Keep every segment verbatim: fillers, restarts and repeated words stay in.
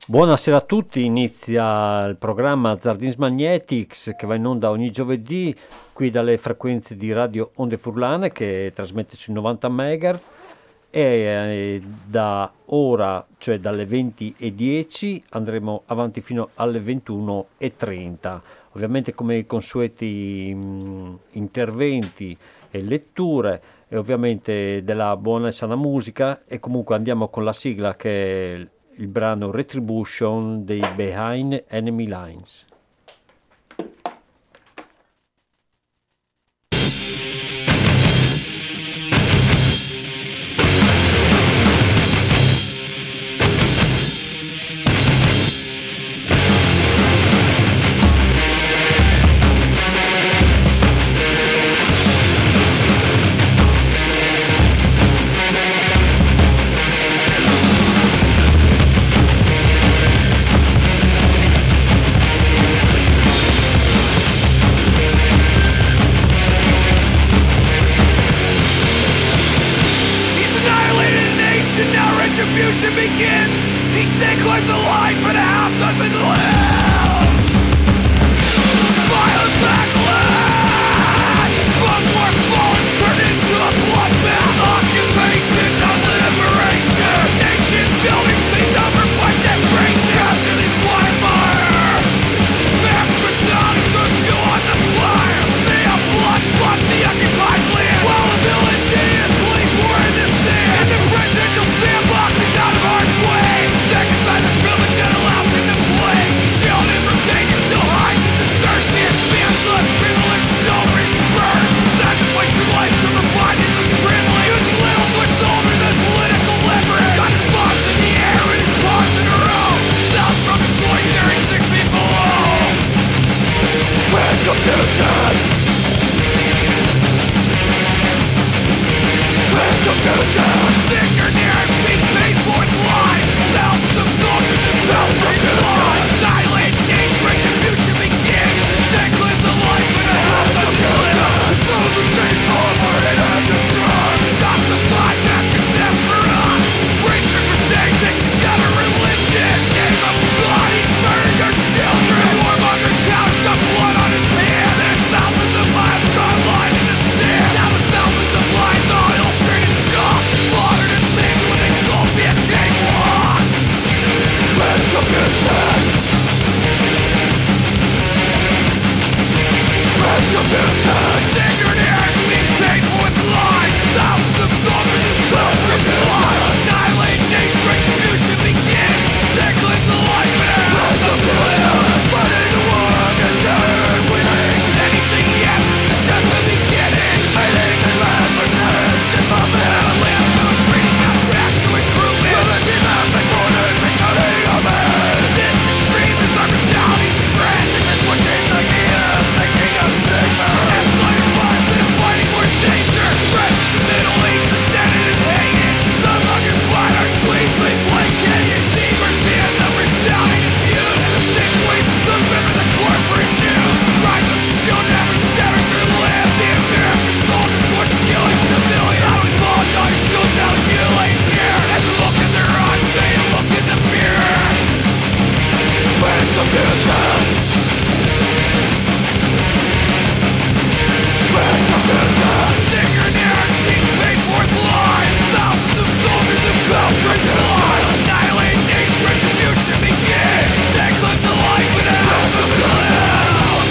Buonasera a tutti, inizia il programma Zardins Magnetics che va in onda ogni giovedì qui dalle frequenze di Radio Onde Furlane che trasmette sui novanta megahertz e eh, da ora, cioè dalle venti e dieci, andremo avanti fino alle ventuno e trenta. Ovviamente come i consueti mh, interventi e letture e ovviamente della buona e sana musica e comunque andiamo con la sigla che è il brano Retribution dei Behind Enemy Lines. Retribution begins. Each day climbs a line for the half dozen limbs. Violent backlash. Bones more phones turn into a bloodbath. Occupation, not liberation. Nation building cleaned over by desperation. Trapped in this quagmire. Backwards down and good fuel on the fire. Sea of blood floods the occupied land. While the village and police war in the sand. And the presidential sandbox is out of harm's way. Taken by the privilege that allows him to play. Shielded from danger, still hide the desertion. Man's left privilege, shoulders burned. Sacrifice your life to provide it with privilege. Using little toy soldiers as political leverage. Got bombs in the air and his paws in a row. South from the toy, thirty six feet below. Retribution. Retribution. Sick or near, speak paid for its life. Thousands of soldiers and thousands of lives. Annihilate nation, retribution begins. Stakes lives a life in a half dozen limbs. Soldiers take forward and have distrust. Stop the fight, not contempt for us. Race or crusade takes together religion. Name of bodies, murdered children. Warmonger counts got blood on his hands. There's thousands of miles drawn line in the sand. Now there's thousands of lines on illustrated chalk. Slaughtered and lived when they told me a cakewalk. Retribution. Retribution. Sacred heirs being paid for with lies. Thousands of soldiers and thousands of lives. Annihilate nation, retribution begins. Stakes lives a life in a half dozen limbs. Fighting the war against terror and winning. Anything yet is just the beginning. Fighting and land returns to puppet. Avalanche to breeding out cracks to recruitment. Religion out the corners and cutting a man. This extreme is our brutality's brand. This is pushing ideas, making us safer. Escalating violence and fighting more danger. Rest in the Middle East is standing and hanging. The hunger fight our tweets, we blink. Can you see we're seeing the brutality abuse? The situation, the river, the corporate news. Rise of children every shattered their lives. The American soldiers forced to killing civilians. I don't apologize, shoot down you ain't here. And the look in their eyes, they look in the mirror. Retribution. Retribution. Sacred heirs being paid for with lies. Thousands of soldiers and thousands of lives. Annihilate nation, retribution begins. Stakes lives a life in a half dozen limbs.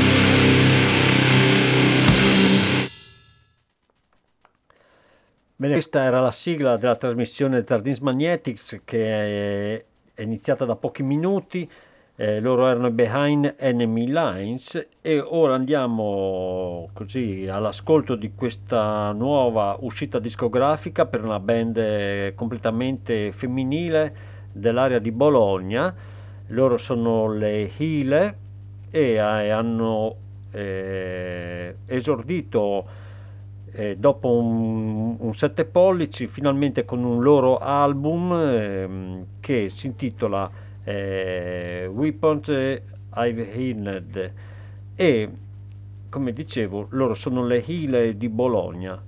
Bene, questa era la sigla della trasmissione Zardins Magnetics che è, è iniziata da pochi minuti. Eh, loro erano Behind Enemy Lines e ora andiamo così all'ascolto di questa nuova uscita discografica per una band eh, completamente femminile dell'area di Bologna. Loro sono le Hile e eh, hanno eh, esordito eh, dopo un, un sette pollici finalmente con un loro album eh, che si intitola eh, Weapons I've Hidden e come dicevo loro sono le Hile di Bologna.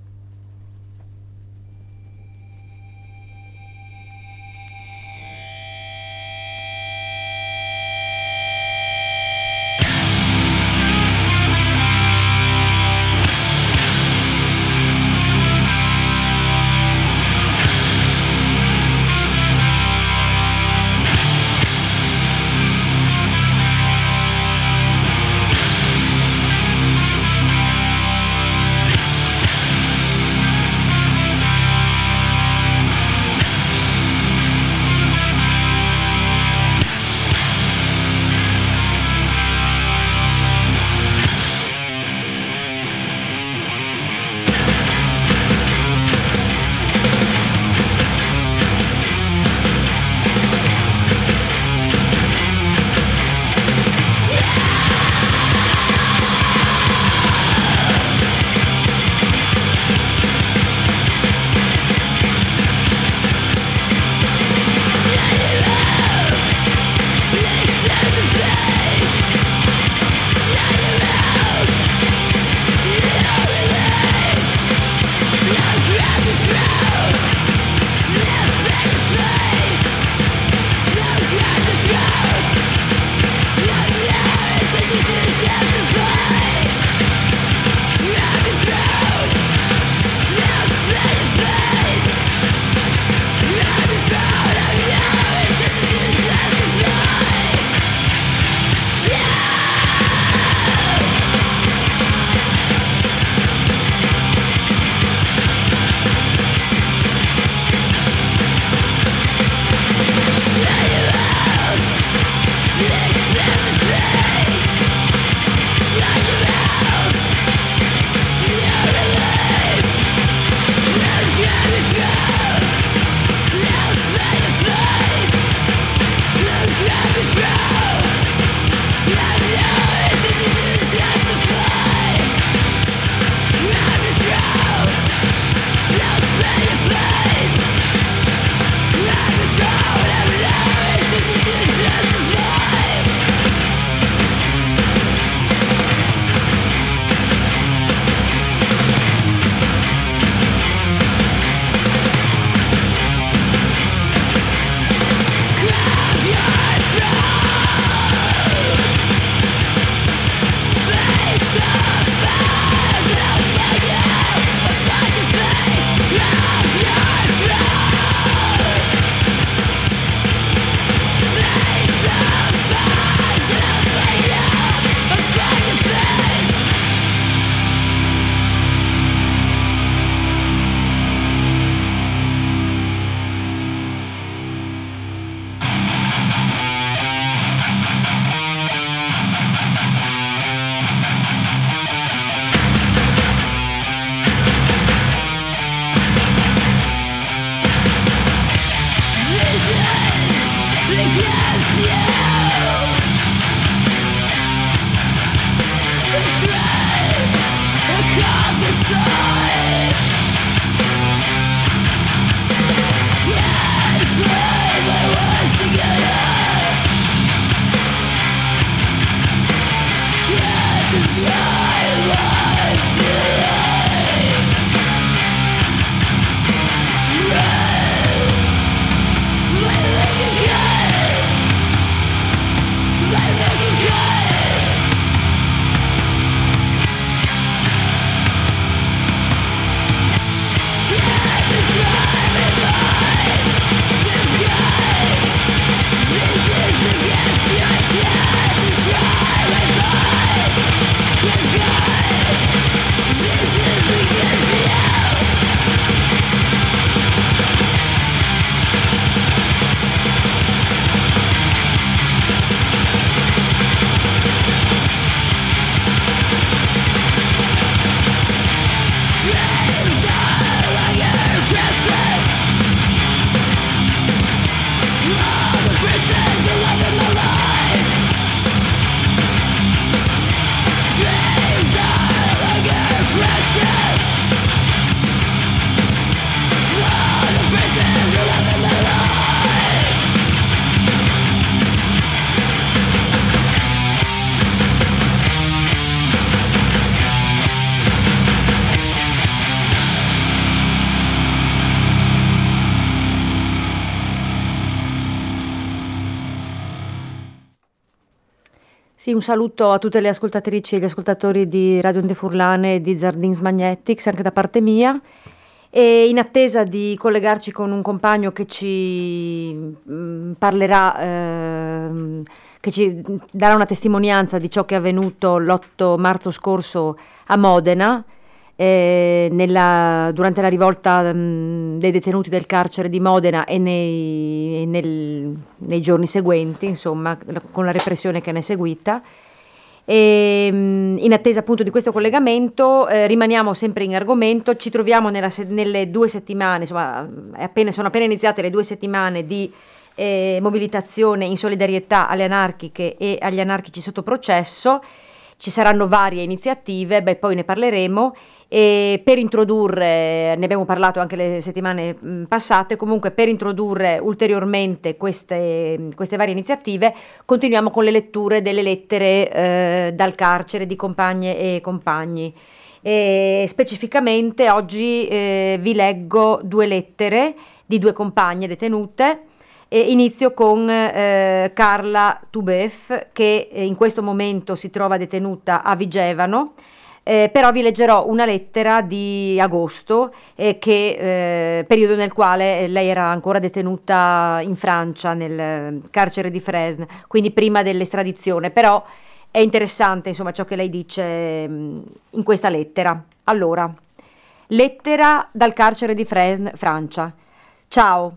Sì, un saluto a tutte le ascoltatrici e gli ascoltatori di Radio Onde Furlane e di Zardins Magnetics, anche da parte mia. E in attesa di collegarci con un compagno che ci mh, parlerà, ehm, che ci darà una testimonianza di ciò che è avvenuto l'otto marzo scorso a Modena, eh, nella, durante la rivolta mh, dei detenuti del carcere di Modena e nei, nel, nei giorni seguenti, insomma, con la repressione che ne è seguita. E, mh, in attesa appunto di questo collegamento, eh, rimaniamo sempre in argomento. Ci troviamo nella se- nelle due settimane, insomma, è appena, sono appena iniziate le due settimane di eh, mobilitazione in solidarietà alle anarchiche e agli anarchici sotto processo. Ci saranno varie iniziative, beh, poi ne parleremo. E per introdurre, ne abbiamo parlato anche le settimane mh, passate, comunque per introdurre ulteriormente queste, queste varie iniziative, continuiamo con le letture delle lettere eh, dal carcere di compagne e compagni. E specificamente oggi eh, vi leggo due lettere di due compagne detenute. E inizio con eh, Carla Tubef, che eh, in questo momento si trova detenuta a Vigevano. Eh, però vi leggerò una lettera di agosto, eh, che, eh, periodo nel quale lei era ancora detenuta in Francia, nel carcere di Fresnes, quindi prima dell'estradizione. Però è interessante, insomma, ciò che lei dice mh, in questa lettera. Allora, lettera dal carcere di Fresnes, Francia. Ciao.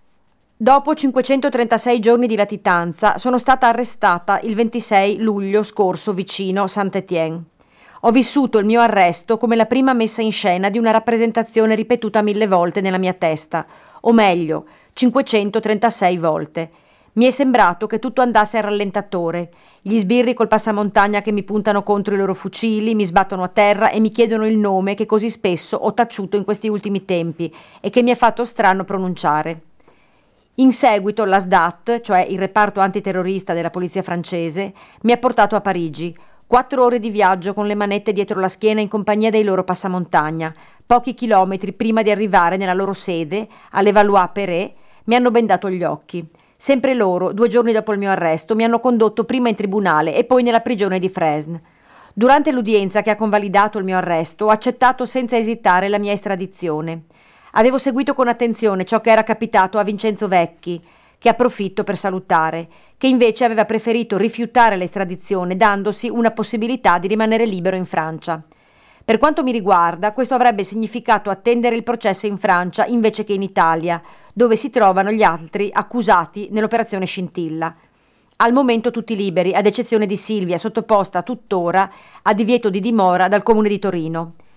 Dopo cinquecentotrentasei giorni di latitanza sono stata arrestata il ventisei luglio scorso vicino Saint-Étienne. Ho vissuto il mio arresto come la prima messa in scena di una rappresentazione ripetuta mille volte nella mia testa, o meglio, cinquecentotrentasei volte. Mi è sembrato che tutto andasse a rallentatore. Gli sbirri col passamontagna che mi puntano contro i loro fucili, mi sbattono a terra e mi chiedono il nome che così spesso ho taciuto in questi ultimi tempi e che mi è fatto strano pronunciare. In seguito l'A S D A T, cioè il reparto antiterrorista della polizia francese, mi ha portato a Parigi. Quattro ore di viaggio con le manette dietro la schiena in compagnia dei loro passamontagna. Pochi chilometri prima di arrivare nella loro sede, a Levallois-Perret, mi hanno bendato gli occhi. Sempre loro, due giorni dopo il mio arresto, mi hanno condotto prima in tribunale e poi nella prigione di Fresnes. Durante l'udienza che ha convalidato il mio arresto, ho accettato senza esitare la mia estradizione. Avevo seguito con attenzione ciò che era capitato a Vincenzo Vecchi, che approfitto per salutare, che invece aveva preferito rifiutare l'estradizione dandosi una possibilità di rimanere libero in Francia. Per quanto mi riguarda, questo avrebbe significato attendere il processo in Francia invece che in Italia, dove si trovano gli altri accusati nell'operazione Scintilla. Al momento tutti liberi, ad eccezione di Silvia, sottoposta tuttora a divieto di dimora dal Comune di Torino.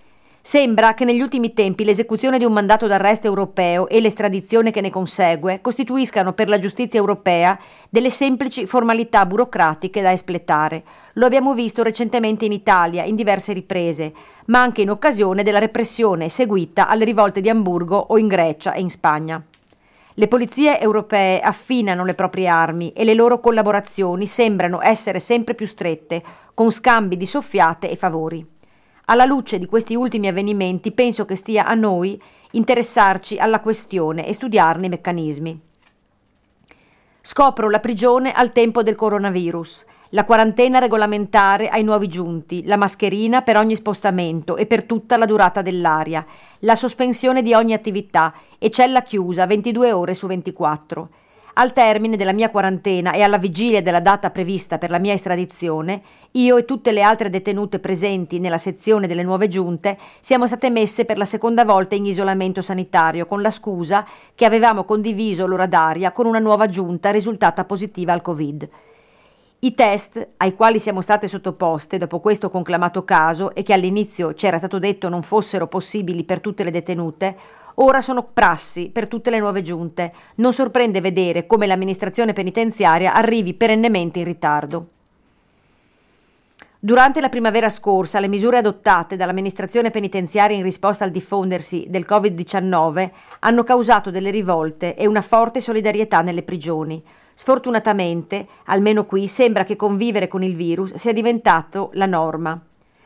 Sembra che negli ultimi tempi l'esecuzione di un mandato d'arresto europeo e l'estradizione che ne consegue costituiscano per la giustizia europea delle semplici formalità burocratiche da espletare. Lo abbiamo visto recentemente in Italia in diverse riprese, ma anche in occasione della repressione seguita alle rivolte di Amburgo o in Grecia e in Spagna. Le polizie europee affinano le proprie armi e le loro collaborazioni sembrano essere sempre più strette, con scambi di soffiate e favori. Alla luce di questi ultimi avvenimenti penso che stia a noi interessarci alla questione e studiarne i meccanismi. Scopro la prigione al tempo del coronavirus, la quarantena regolamentare ai nuovi giunti, la mascherina per ogni spostamento e per tutta la durata dell'aria, la sospensione di ogni attività e cella chiusa ventidue ore su ventiquattro. Al termine della mia quarantena e alla vigilia della data prevista per la mia estradizione, io e tutte le altre detenute presenti nella sezione delle nuove giunte siamo state messe per la seconda volta in isolamento sanitario con la scusa che avevamo condiviso l'ora d'aria con una nuova giunta risultata positiva al Covid. I test ai quali siamo state sottoposte dopo questo conclamato caso e che all'inizio c'era stato detto non fossero possibili per tutte le detenute, ora sono prassi per tutte le nuove giunte. Non sorprende vedere come l'amministrazione penitenziaria arrivi perennemente in ritardo. Durante la primavera scorsa, le misure adottate dall'amministrazione penitenziaria in risposta al diffondersi del covid diciannove hanno causato delle rivolte e una forte solidarietà nelle prigioni. Sfortunatamente, almeno qui, sembra che convivere con il virus sia diventato la norma.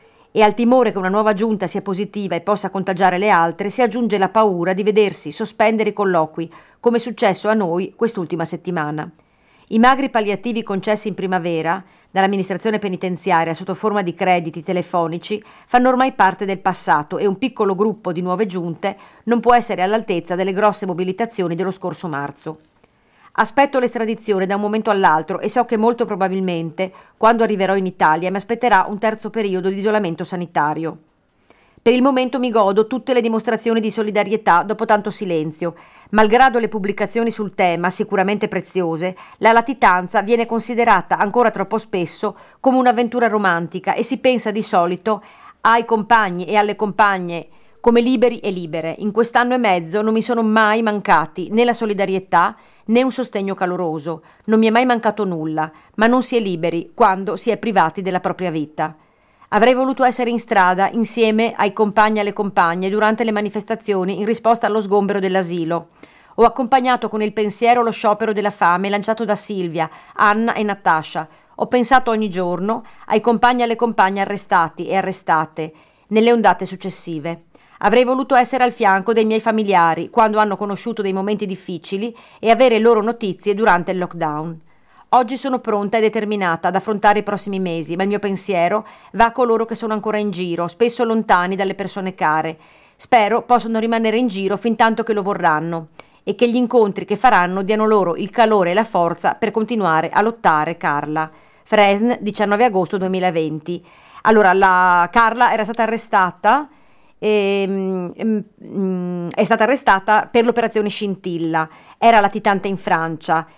E al timore che una nuova giunta sia positiva e possa contagiare le altre si aggiunge la paura di vedersi sospendere i colloqui, come è successo a noi quest'ultima settimana. I magri palliativi concessi in primavera dall'amministrazione penitenziaria sotto forma di crediti telefonici fanno ormai parte del passato e un piccolo gruppo di nuove giunte non può essere all'altezza delle grosse mobilitazioni dello scorso marzo. Aspetto l'estradizione da un momento all'altro e so che molto probabilmente, quando arriverò in Italia, mi aspetterà un terzo periodo di isolamento sanitario. Per il momento mi godo tutte le dimostrazioni di solidarietà dopo tanto silenzio. Malgrado le pubblicazioni sul tema, sicuramente preziose, la latitanza viene considerata ancora troppo spesso come un'avventura romantica e si pensa di solito ai compagni e alle compagne come liberi e libere. In quest'anno e mezzo non mi sono mai mancati né la solidarietà né un sostegno caloroso. Non mi è mai mancato nulla, ma non si è liberi quando si è privati della propria vita. Avrei voluto essere in strada insieme ai compagni e alle compagne durante le manifestazioni in risposta allo sgombero dell'asilo. Ho accompagnato con il pensiero lo sciopero della fame lanciato da Silvia, Anna e Natascia. Ho pensato ogni giorno ai compagni e alle compagne arrestati e arrestate nelle ondate successive. Avrei voluto essere al fianco dei miei familiari quando hanno conosciuto dei momenti difficili e avere loro notizie durante il lockdown. Oggi sono pronta e determinata ad affrontare i prossimi mesi, ma il mio pensiero va a coloro che sono ancora in giro, spesso lontani dalle persone care. Spero possano rimanere in giro fin tanto che lo vorranno e che gli incontri che faranno diano loro il calore e la forza per continuare a lottare. Carla. Fresnes, diciannove agosto duemilaventi. Allora, la Carla era stata arrestata E, mm, è stata arrestata per l'operazione Scintilla, era latitante in Francia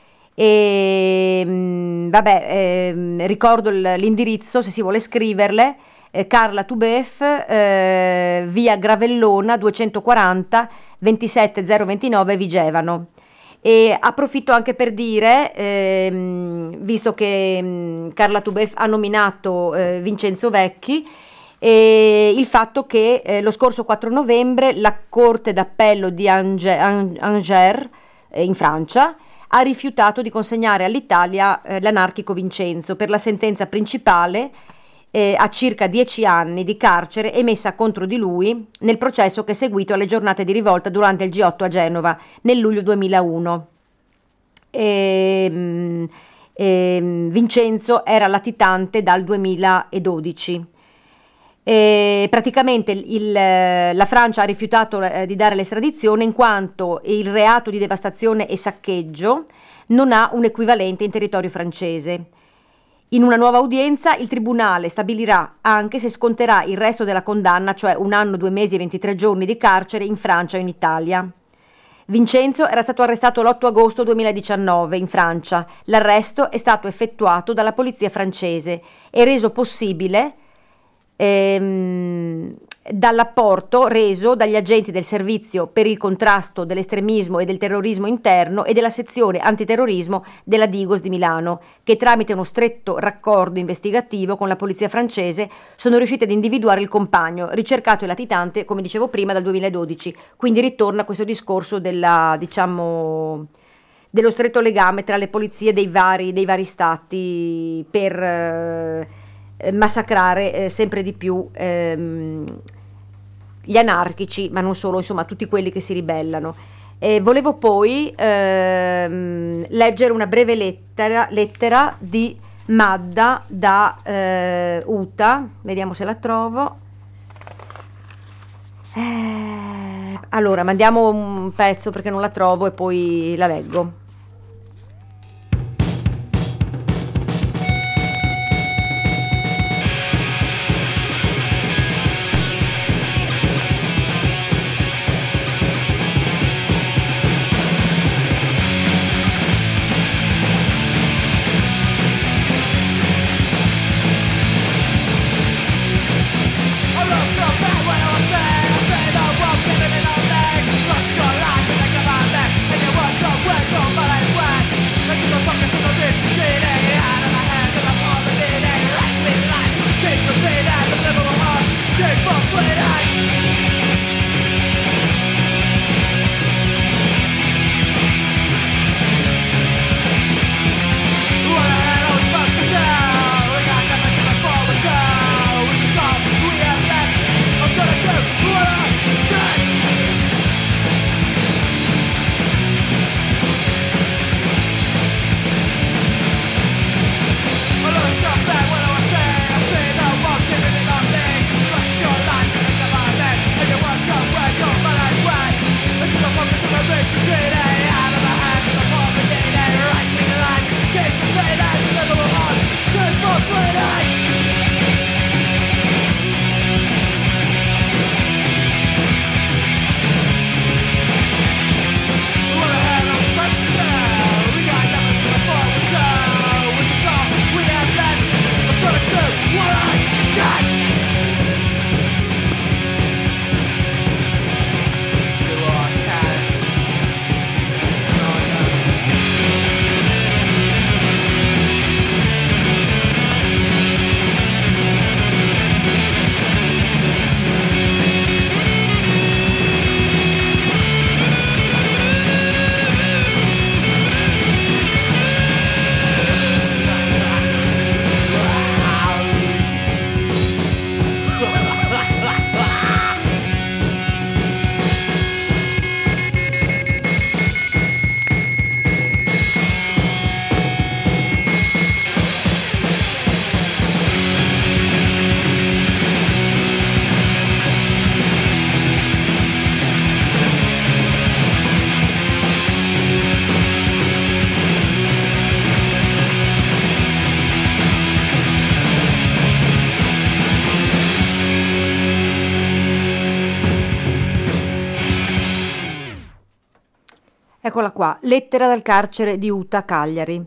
e mm, vabbè eh, ricordo l'indirizzo se si vuole scriverle, eh, Carla Tubef, eh, via Gravellona duecentoquaranta ventisette zero ventinove Vigevano. E approfitto anche per dire, ehm, visto che mh, Carla Tubef ha nominato eh, Vincenzo Vecchi, e il fatto che eh, lo scorso quattro novembre la Corte d'Appello di Angers, Angers eh, in Francia ha rifiutato di consegnare all'Italia eh, l'anarchico Vincenzo per la sentenza principale eh, a circa dieci anni di carcere emessa contro di lui nel processo che è seguito alle giornate di rivolta durante il G otto a Genova nel luglio duemilauno. E, e, Vincenzo era latitante dal duemiladodici. E praticamente il, la Francia ha rifiutato eh, di dare l'estradizione in quanto il reato di devastazione e saccheggio non ha un equivalente in territorio francese. In una nuova udienza il tribunale stabilirà anche se sconterà il resto della condanna, cioè un anno, due mesi e ventitré giorni di carcere in Francia o in Italia. Vincenzo era stato arrestato l'otto agosto duemiladiciannove in Francia. L'arresto è stato effettuato dalla polizia francese e reso possibile Ehm, dall'apporto reso dagli agenti del servizio per il contrasto dell'estremismo e del terrorismo interno e della sezione antiterrorismo della Digos di Milano, che tramite uno stretto raccordo investigativo con la polizia francese sono riusciti ad individuare il compagno, ricercato e latitante, come dicevo prima, dal duemiladodici. Quindi ritorna questo discorso della, diciamo, dello stretto legame tra le polizie dei vari, dei vari stati per eh, massacrare eh, sempre di più ehm, gli anarchici, ma non solo, insomma tutti quelli che si ribellano. E volevo poi ehm, leggere una breve lettera, lettera di Madda da eh, Uta, vediamo se la trovo. Eh, allora, mandiamo un pezzo perché non la trovo e poi la leggo. Eccola qua, lettera dal carcere di Uta, Cagliari.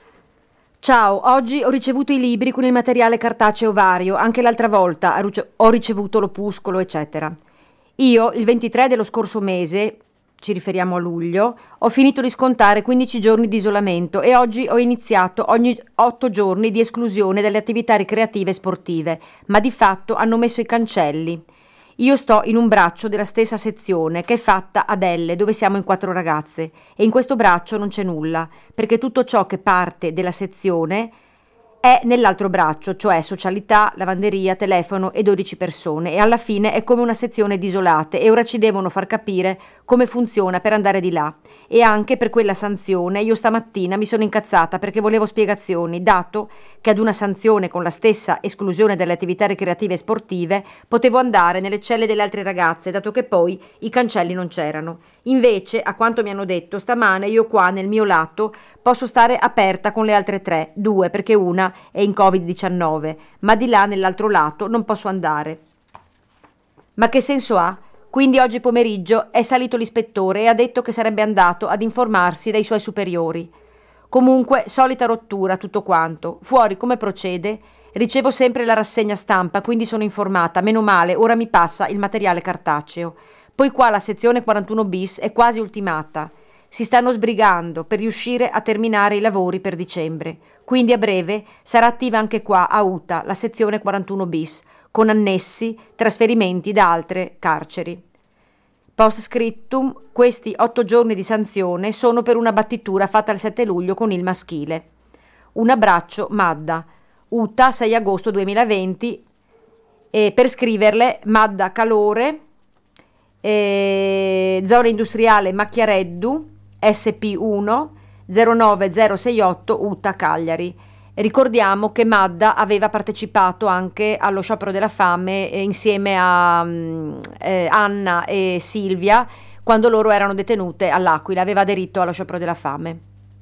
Ciao, oggi ho ricevuto i libri con il materiale cartaceo vario, anche l'altra volta ho ricevuto l'opuscolo, eccetera. Io, il ventitré dello scorso mese, ci riferiamo a luglio, ho finito di scontare quindici giorni di isolamento e oggi ho iniziato ogni otto giorni di esclusione dalle attività ricreative e sportive, ma di fatto hanno messo i cancelli. Io sto in un braccio della stessa sezione che è fatta ad Elle, dove siamo in quattro ragazze, e in questo braccio non c'è nulla, perché tutto ciò che parte della sezione è nell'altro braccio, cioè socialità, lavanderia, telefono e dodici persone, e alla fine è come una sezione di isolate e ora ci devono far capire come funziona per andare di là. E anche per quella sanzione io stamattina mi sono incazzata perché volevo spiegazioni, dato che ad una sanzione con la stessa esclusione dalle attività ricreative e sportive potevo andare nelle celle delle altre ragazze, dato che poi i cancelli non c'erano. Invece, a quanto mi hanno detto, stamane io qua nel mio lato posso stare aperta con le altre tre, due perché una è in covid diciannove, ma di là nell'altro lato non posso andare. Ma che senso ha? Quindi oggi pomeriggio è salito l'ispettore e ha detto che sarebbe andato ad informarsi dai suoi superiori. Comunque, solita rottura tutto quanto. Fuori come procede? Ricevo sempre la rassegna stampa, quindi sono informata. Meno male, ora mi passa il materiale cartaceo. Poi qua la sezione quarantuno bis è quasi ultimata. Si stanno sbrigando per riuscire a terminare i lavori per dicembre. Quindi a breve sarà attiva anche qua a Uta la sezione quarantuno bis, con annessi trasferimenti da altre carceri. Post scriptum, questi otto giorni di sanzione sono per una battitura fatta il sette luglio con il maschile. Un abbraccio, Madda. Uta, sei agosto duemilaventi. E per scriverle, Madda Calore, e zona industriale Macchiareddu, S P uno zero nove zero sei otto Uta Cagliari. Ricordiamo che Madda aveva partecipato anche allo sciopero della fame eh, insieme a um, eh, Anna e Silvia quando loro erano detenute all'Aquila, aveva aderito allo sciopero della fame.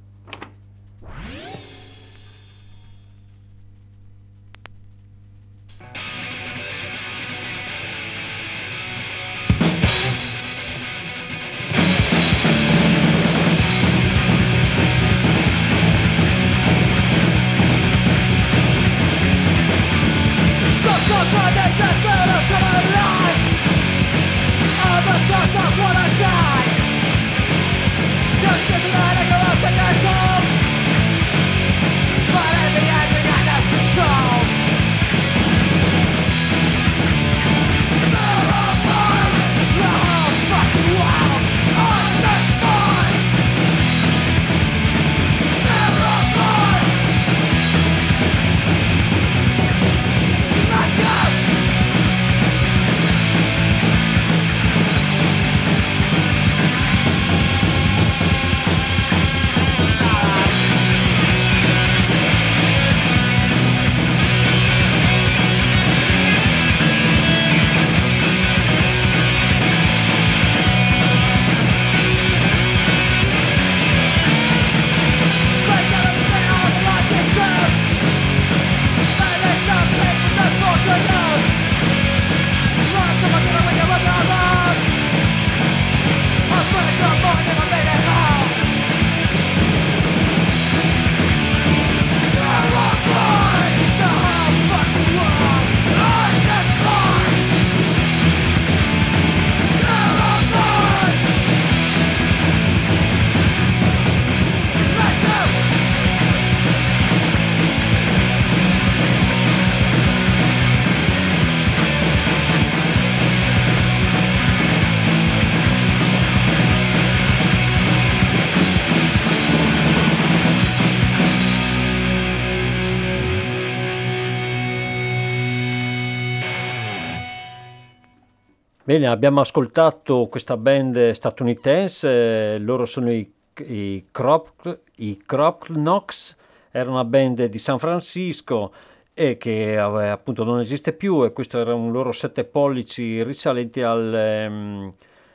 Bene, abbiamo ascoltato questa band statunitense, eh, loro sono i, i, Crop, i Crop Knox, era una band di San Francisco e che eh, appunto non esiste più, e questo era un loro sette pollici risalenti al ehm,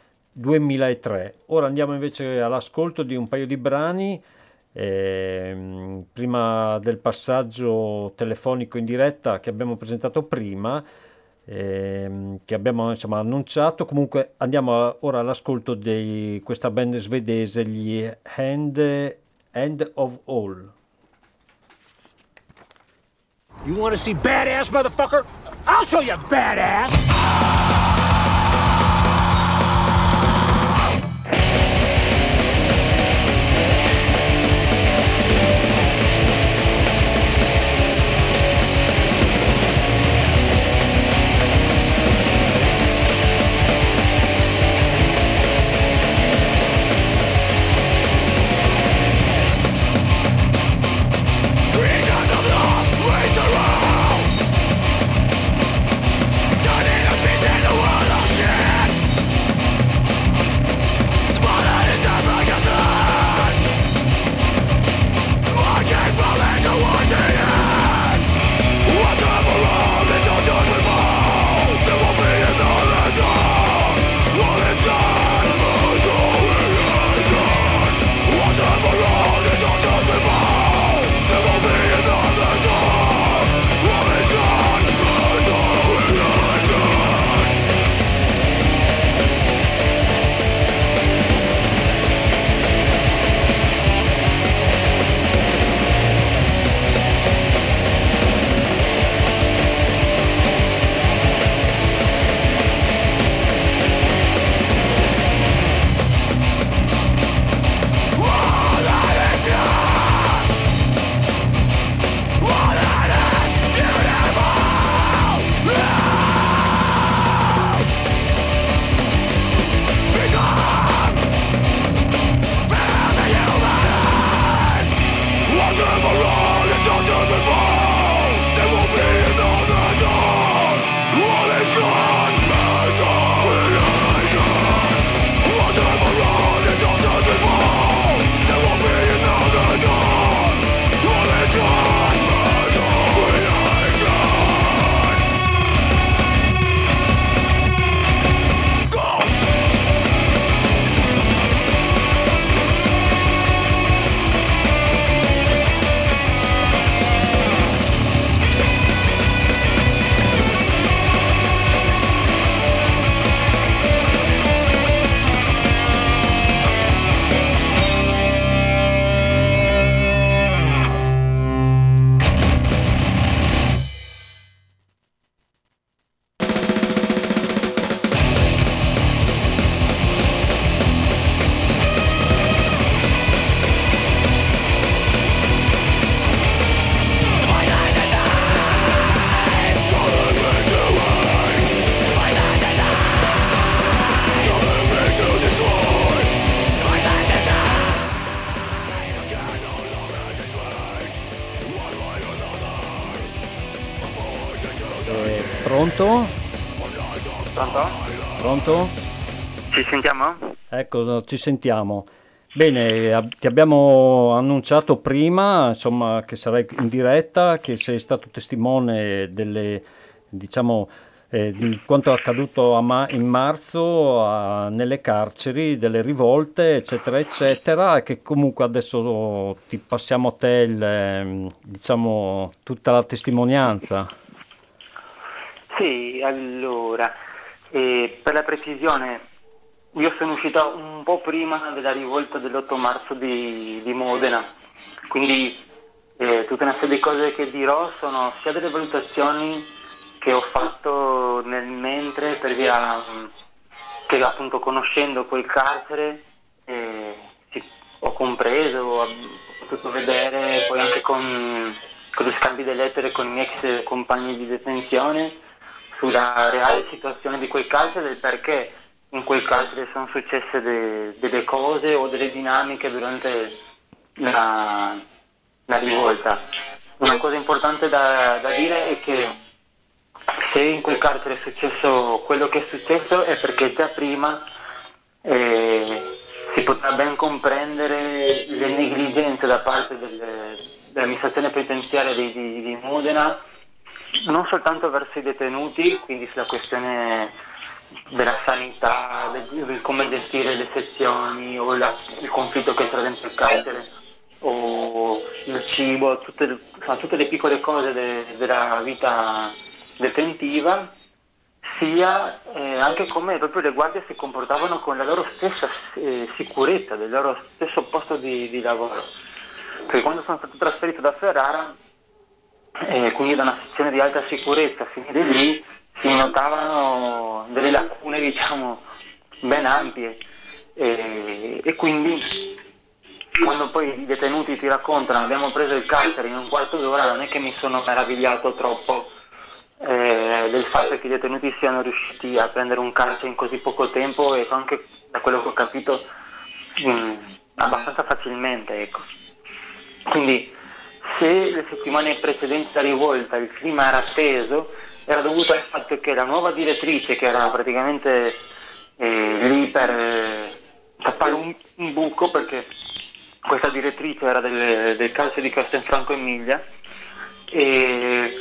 duemilatré. Ora andiamo invece all'ascolto di un paio di brani. ehm, prima del passaggio telefonico in diretta che abbiamo presentato prima, ehm, che abbiamo insomma annunciato. Comunque andiamo a- ora all'ascolto di questa band svedese, gli End, End of All. You want to see badass, motherfucker? I'll show you badass! Because of love, waits around. Turning a business Pronto? Pronto? Pronto? Ci sentiamo? Ecco, ci sentiamo. Bene, ab- ti abbiamo annunciato prima, insomma, che sarai in diretta, che sei stato testimone delle, diciamo, eh, di quanto è accaduto a ma- in marzo a- nelle carceri, delle rivolte, eccetera, eccetera, e che comunque adesso ti passiamo a te il, ehm, diciamo, tutta la testimonianza. Sì, allora, eh, per la precisione, io sono uscito un po' prima della rivolta dell'otto marzo di, di Modena, quindi eh, tutta una serie di cose che dirò sono sia delle valutazioni che ho fatto nel mentre per via mh, che appunto conoscendo quel carcere eh, sì, ho compreso, ho potuto vedere poi anche con, con gli scambi di lettere con i miei ex compagni di detenzione sulla reale situazione di quel carcere e perché in quel carcere sono successe de, delle cose o delle dinamiche durante la, la rivolta. Una cosa importante da, da dire è che se in quel carcere è successo quello che è successo è perché già prima eh, si poteva ben comprendere le negligenze da parte del, dell'amministrazione penitenziaria di, di, di Modena, non soltanto verso i detenuti, quindi sulla questione della sanità, del, del come gestire le sezioni o la, il conflitto che c'era dentro il carcere o il cibo, tutte, le- insomma, tutte le piccole cose de- della vita detentiva, sia eh, anche come proprio le guardie si comportavano con la loro stessa eh, sicurezza, del loro stesso posto di, di lavoro. Perché quando sono stato trasferito da Ferrara, eh, quindi da una sezione di alta sicurezza, a finire lì si notavano delle lacune, diciamo, ben ampie e, e quindi quando poi i detenuti ti raccontano abbiamo preso il carcere in un quarto d'ora, non è che mi sono meravigliato troppo eh, del fatto che i detenuti siano riusciti a prendere un carcere in così poco tempo e anche da quello che ho capito mh, abbastanza facilmente, ecco. Quindi se le settimane precedenti alla rivolta il clima era teso, era dovuto al fatto che la nuova direttrice, che era praticamente eh, lì per eh, tappare un, un buco, perché questa direttrice era del, del carcere di Castelfranco Emilia, e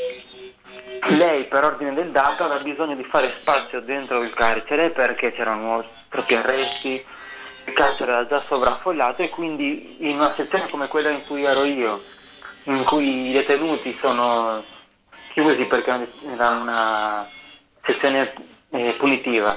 lei per ordine del dato aveva bisogno di fare spazio dentro il carcere perché c'erano troppi arresti, il carcere era già sovraffollato e quindi in una sezione come quella in cui ero io, in cui i detenuti sono chiusi perché era una sezione eh, punitiva,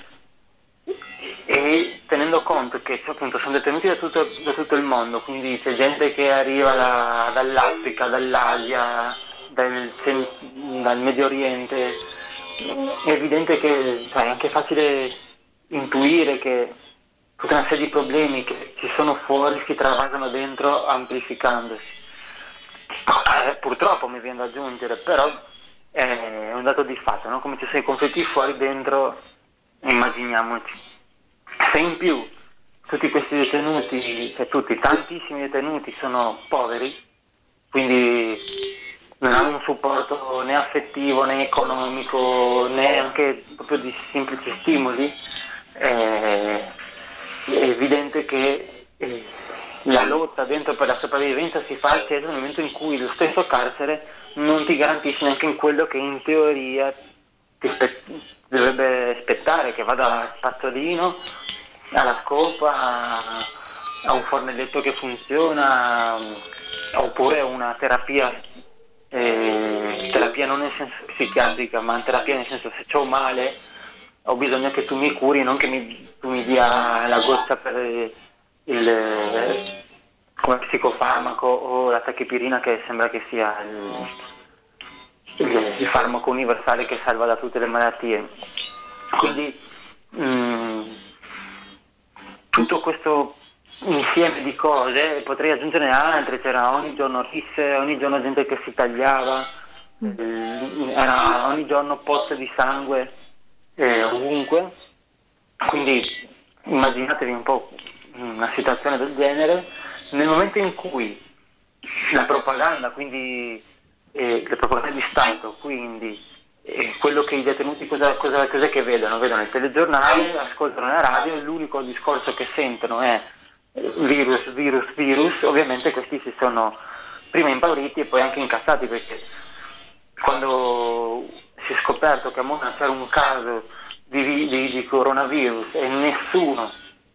e tenendo conto che appunto sono detenuti da tutto, da tutto il mondo, quindi c'è gente che arriva da, dall'Africa, dall'Asia, dal, dal Medio Oriente, è evidente che cioè, è anche facile intuire che tutta una serie di problemi che ci sono fuori si travasano dentro amplificandosi. Eh, purtroppo mi viene da aggiungere, però è un dato di fatto, no? Come ci sono i conflitti fuori, dentro immaginiamoci. Se in più tutti questi detenuti, cioè tutti, tantissimi detenuti sono poveri, quindi non hanno un supporto né affettivo né economico né anche proprio di semplici stimoli, eh, è evidente che eh, la lotta dentro per la sopravvivenza si fa acceso nel momento in cui lo stesso carcere non ti garantisce neanche in quello che in teoria ti spe- dovrebbe aspettare, che vada al spazzolino, alla scopa, a, a un fornelletto che funziona, oppure una terapia, eh, terapia non nel senso psichiatrica, ma terapia nel senso se c'ho male ho bisogno che tu mi curi, non che mi, tu mi dia la goccia per il come psicofarmaco o la tachipirina, che sembra che sia il, il, il farmaco universale che salva da tutte le malattie. Quindi mh, tutto questo insieme di cose, potrei aggiungerne altre, c'era ogni giorno risse, ogni giorno gente che si tagliava, eh, era ogni giorno pozze di sangue eh, ovunque, quindi immaginatevi un po' una situazione del genere nel momento in cui la propaganda, quindi eh, la propaganda di Stato, quindi e quello che i detenuti cosa, cosa, cos'è che vedono? Vedono il telegiornale, ascoltano la radio e l'unico discorso che sentono è virus, virus, virus. Ovviamente questi si sono prima impauriti e poi anche incazzati, perché quando si è scoperto che a Modena c'era un caso di, di, di coronavirus e nessuno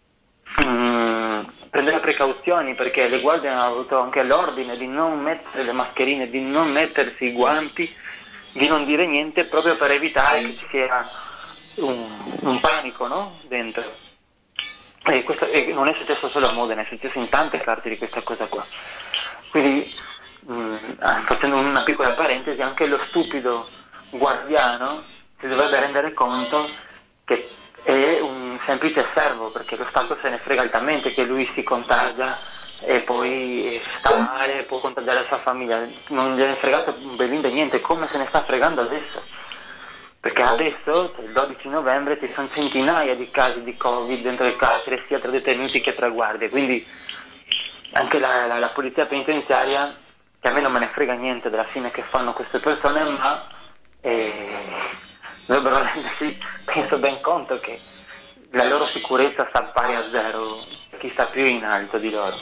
mm, prendeva precauzioni, perché le guardie hanno avuto anche l'ordine di non mettere le mascherine, di non mettersi i guanti, di non dire niente, proprio per evitare che ci sia un, un panico, no? Dentro. E, questo, e non è successo solo a Modena, è successo in tante carceri questa cosa qua. Quindi, mh, facendo una piccola parentesi, anche lo stupido guardiano si dovrebbe rendere conto che è un semplice servo, perché lo Stato se ne frega altamente che lui si contagia e poi sta male, può contagiare la sua famiglia, non gliene è fregato benissimo niente, come se ne sta fregando adesso, perché adesso, il dodici novembre, ci sono centinaia di casi di Covid dentro il carcere, sia tra detenuti che tra guardie, quindi anche la, la, la polizia penitenziaria, che a me non me ne frega niente della fine che fanno queste persone, ma eh, dovrebbero rendersi, penso, ben conto che la loro sicurezza sta pari a zero, chi sta più in alto di loro.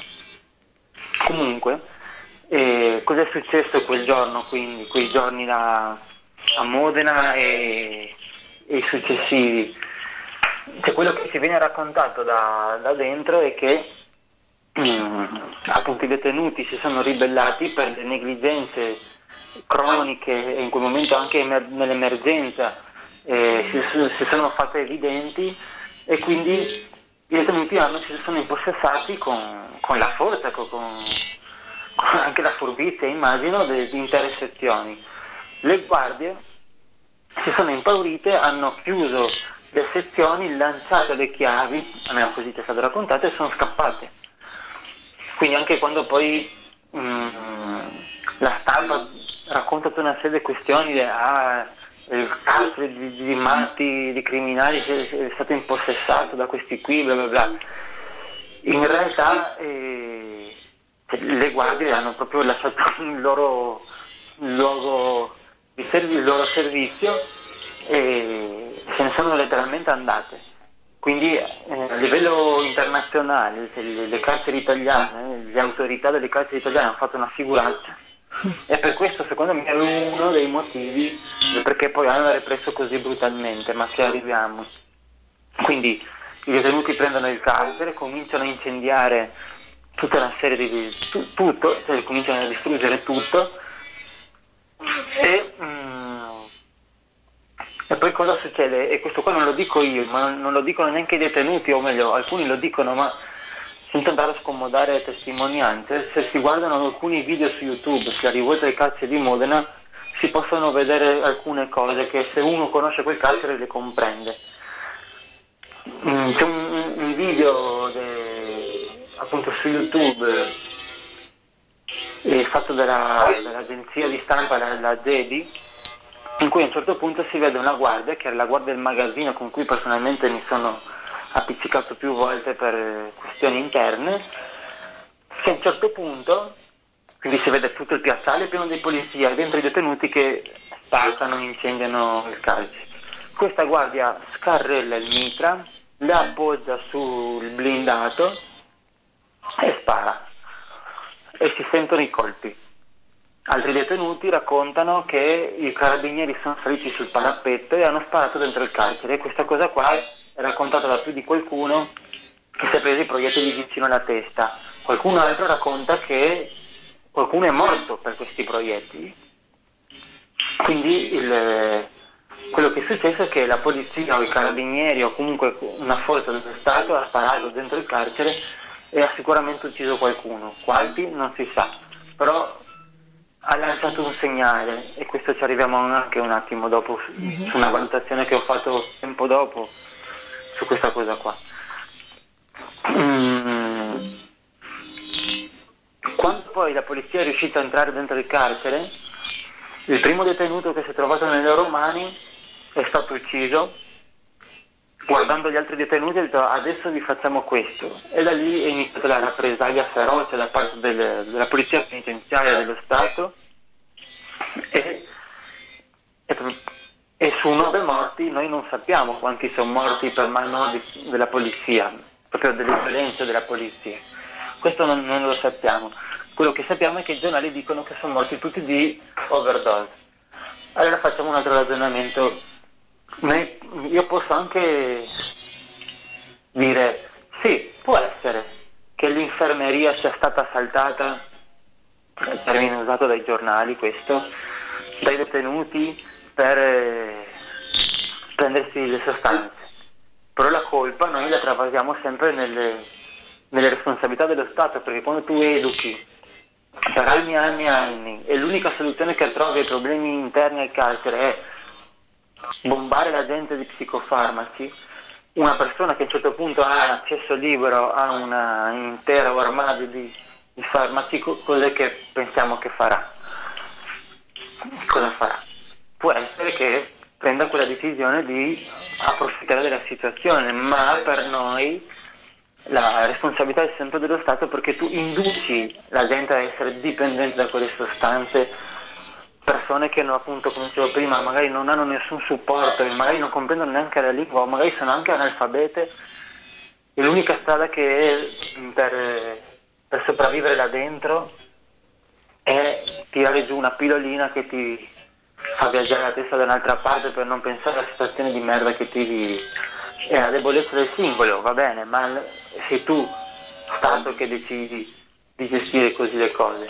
Comunque, eh, cos'è successo quel giorno, quindi, quei giorni là a Modena e, e i successivi? Cioè, quello che ci viene raccontato da, da dentro è che mm, appunto i detenuti si sono ribellati per le negligenze croniche e in quel momento anche emer- nell'emergenza eh, si, si sono fatte evidenti, e quindi i detenuti hanno, si sono impossessati con, con la forza, con, con anche la furbizia, immagino, di intere sezioni. Le guardie si sono impaurite, hanno chiuso le sezioni, lanciato le chiavi, almeno così ci è stato raccontato, e sono scappate. Quindi anche quando poi mh, la stampa racconta tutta una serie di questioni, ah, il carcere di, di matti, di criminali è stato impossessato da questi qui, bla bla bla. In realtà eh, le guardie hanno proprio lasciato il loro luogo di serv- il loro servizio e se ne sono letteralmente andate. Quindi eh, a livello internazionale le, le carceri italiane, le autorità delle carceri italiane hanno fatto una figuraccia, e per questo secondo me è uno dei motivi perché poi hanno represso così brutalmente, ma ci arriviamo. Quindi i detenuti prendono il carcere, cominciano a incendiare tutta una serie di tu, tutto, cioè cominciano a distruggere tutto e, mm, e poi cosa succede? E questo qua non lo dico io, ma non, non lo dicono neanche i detenuti, o meglio alcuni lo dicono, ma senza andare a scomodare testimonianze. Se si guardano alcuni video su YouTube sulla rivolta dei carceri di Modena si possono vedere alcune cose che se uno conosce quel carcere le comprende. Mm, c'è un, un video de, appunto su YouTube eh, fatto dalla, dall'agenzia di stampa, la, la Zedi, in cui a un certo punto si vede una guardia, che era la guardia del magazzino con cui personalmente mi sono appiccicato più volte per questioni interne, che a un certo punto, quindi si vede tutto il piazzale pieno di polizia e dentro i detenuti che spaccano, incendiano il carcere. Questa guardia scarrella il mitra, la appoggia sul blindato e spara, e si sentono i colpi. Altri detenuti raccontano che i carabinieri sono saliti sul parapetto e hanno sparato dentro il carcere, e questa cosa qua è raccontata da più di qualcuno che si è preso i proiettili vicino alla testa. Qualcun altro racconta che qualcuno è morto per questi proiettili. Quindi il, quello che è successo è che la polizia o i carabinieri o comunque una forza dello Stato ha sparato dentro il carcere e ha sicuramente ucciso qualcuno. Quanti non si sa, però ha lanciato un segnale, e questo ci arriviamo anche un attimo dopo su, su una valutazione che ho fatto tempo dopo su questa cosa qua. Mm. Quando poi la polizia è riuscita a entrare dentro il carcere, il primo detenuto che si è trovato nelle loro mani è stato ucciso. Guardando gli altri detenuti ha detto adesso vi facciamo questo, e da lì è iniziata la rappresaglia feroce da parte del, della polizia penitenziaria dello Stato, e, e e su nove morti noi non sappiamo quanti sono morti per mano di, della polizia, proprio delle violenze della polizia. Questo non, non lo sappiamo. Quello che sappiamo è che i giornali dicono che sono morti tutti di overdose. Allora facciamo un altro ragionamento. Noi, io posso anche dire, sì, può essere che l'infermeria sia stata assaltata, il termine usato dai giornali questo, dai detenuti per eh, prendersi le sostanze. Però la colpa noi la travasiamo sempre nelle, nelle responsabilità dello Stato, perché quando tu educhi per anni e anni e anni e l'unica soluzione che trovi ai problemi interni al carcere è bombare la gente di psicofarmaci, una persona che a un certo punto ha accesso libero a un intero armadio di, di farmaci, cos'è che pensiamo che farà? Cosa farà? Può essere che prenda quella decisione di approfittare della situazione, ma per noi la responsabilità è sempre dello Stato, perché tu induci la gente a essere dipendente da quelle sostanze, persone che hanno, appunto, come dicevo prima, magari non hanno nessun supporto, magari non comprendono neanche la lingua, magari sono anche analfabete, e l'unica strada che è per, per sopravvivere là dentro è tirare giù una pilolina che ti fa viaggiare la testa da un'altra parte per non pensare alla situazione di merda che ti vivi. È la debolezza del singolo, va bene, ma sei tu, Stato, che decidi di gestire così le cose.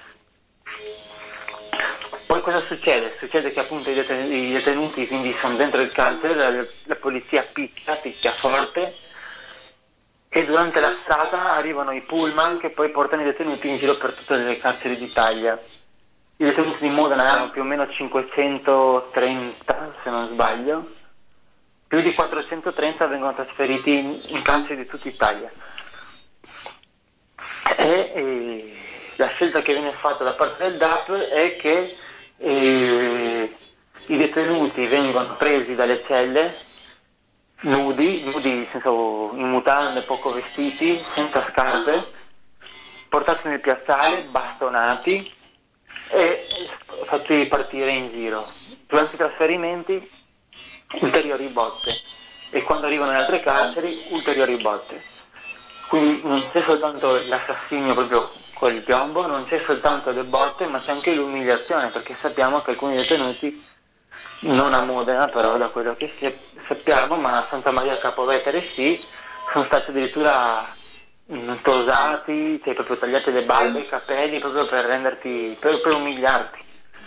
Poi cosa succede? Succede che appunto i detenuti, i detenuti quindi sono dentro il carcere, la, la polizia picchia, picchia forte, e durante la strada arrivano i pullman che poi portano i detenuti in giro per tutte le carceri d'Italia. I detenuti di Modena erano più o meno cinquecentotrenta, se non sbaglio, più di quattrocentotrenta vengono trasferiti in, in carceri di tutta Italia. E, e la scelta che viene fatta da parte del D A P è che eh, i detenuti vengono presi dalle celle nudi, nudi nel senso in mutande, poco vestiti, senza scarpe, portati nel piazzale, bastonati e fatti partire in giro. Durante i trasferimenti ulteriori botte, e quando arrivano in altre carceri ulteriori botte. Quindi non c'è soltanto l'assassinio proprio con il piombo, non c'è soltanto le botte, ma c'è anche l'umiliazione, perché sappiamo che alcuni detenuti, non a Modena però, da quello che sappiamo, ma a Santa Maria Capovetere sì, sono stati addirittura tosati, cioè proprio tagliate le barbe, i capelli, proprio per renderti, per, per umiliarti.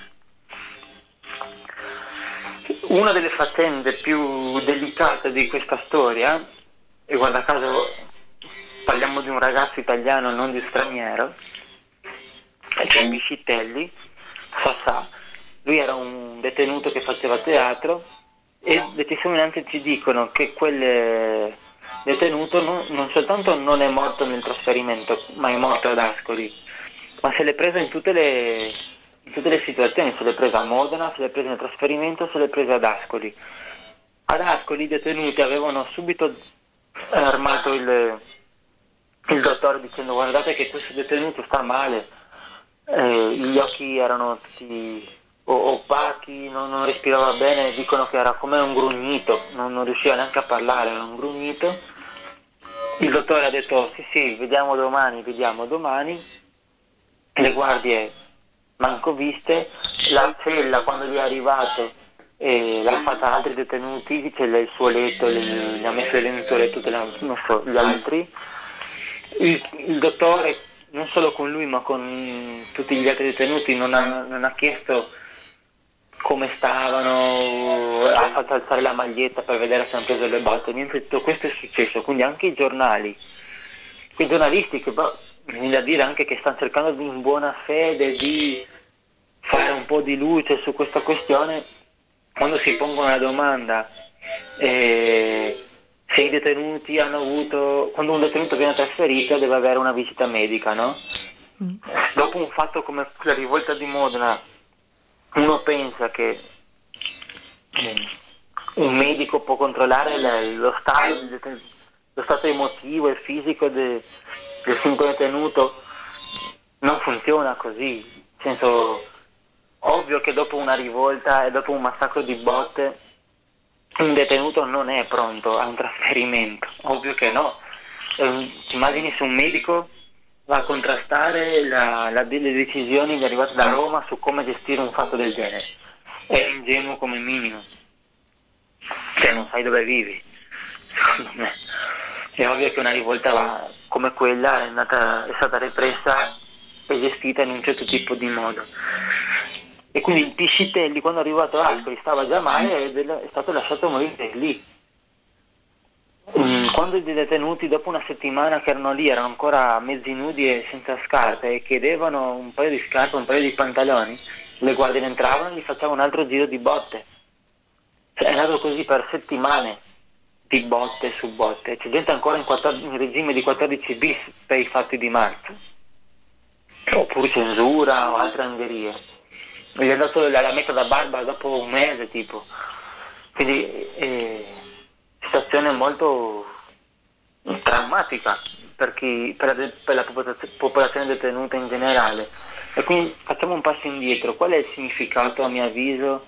Una delle faccende più delicate di questa storia, e guarda caso parliamo di un ragazzo italiano, non di straniero, che è Biscitelli, Sassà. Lui era un detenuto che faceva teatro, e le testimonianze ci dicono che quel detenuto non, non soltanto non è morto nel trasferimento, ma è morto ad Ascoli, ma se l'è preso in tutte le, in tutte le situazioni, se l'è presa a Modena, se l'è presa nel trasferimento, se l'è presa ad Ascoli. Ad Ascoli i detenuti avevano subito armato il, il dottore dicendo: guardate che questo detenuto sta male, eh, gli occhi erano tutti opachi, non, non respirava bene, dicono che era come un grugnito, non, non riusciva neanche a parlare, era un grugnito. Il dottore ha detto: sì sì, vediamo domani, vediamo domani. Le guardie manco viste, la cella quando lui è arrivato eh, l'ha fatta altri detenuti, c'è il suo letto, le, le ha messo nel suo letto tutte le, non so, gli altri. Il, il dottore, non solo con lui ma con tutti gli altri detenuti, non ha, non ha chiesto come stavano, ha fatto alzare la maglietta per vedere se hanno preso le botte, niente, tutto questo è successo. Quindi anche i giornali, quei giornalisti che viene da dire anche che stanno cercando di, in buona fede di fare un po' di luce su questa questione, quando si pongono la domanda eh, se i detenuti hanno avuto, quando un detenuto viene trasferito deve avere una visita medica, no? Mm. Dopo un fatto come la rivolta di Modena, uno pensa che un medico può controllare lo stato, lo stato emotivo e fisico de, del singolo detenuto. Non funziona così, nel senso, ovvio ovvio che dopo una rivolta e dopo un massacro di botte un detenuto non è pronto a un trasferimento, ovvio che no. Eh, immagini se un medico va a contrastare la, la, le decisioni arrivate da Roma su come gestire un fatto del genere. È ingenuo come minimo, cioè non sai dove vivi, secondo me. È ovvio che una rivolta va, come quella è, andata, è stata repressa e gestita in un certo tipo di modo. E quindi il Piscitelli, quando è arrivato a Ascoli, stava già male ed è stato lasciato morire lì. Quando i detenuti dopo una settimana che erano lì erano ancora mezzi nudi e senza scarpe e chiedevano un paio di scarpe, un paio di pantaloni, le guardie entravano e gli facevano un altro giro di botte. Cioè, è andato così per settimane, di botte su botte. C'è gente ancora in, quattordici, in regime di quattordici bis per i fatti di marzo, oppure censura o altre angherie. Gli è dato la, la meta da barba dopo un mese tipo. Quindi eh, situazione molto drammatica per, chi, per, la, per la popolazione detenuta in generale. E quindi facciamo un passo indietro. Qual è il significato, a mio avviso,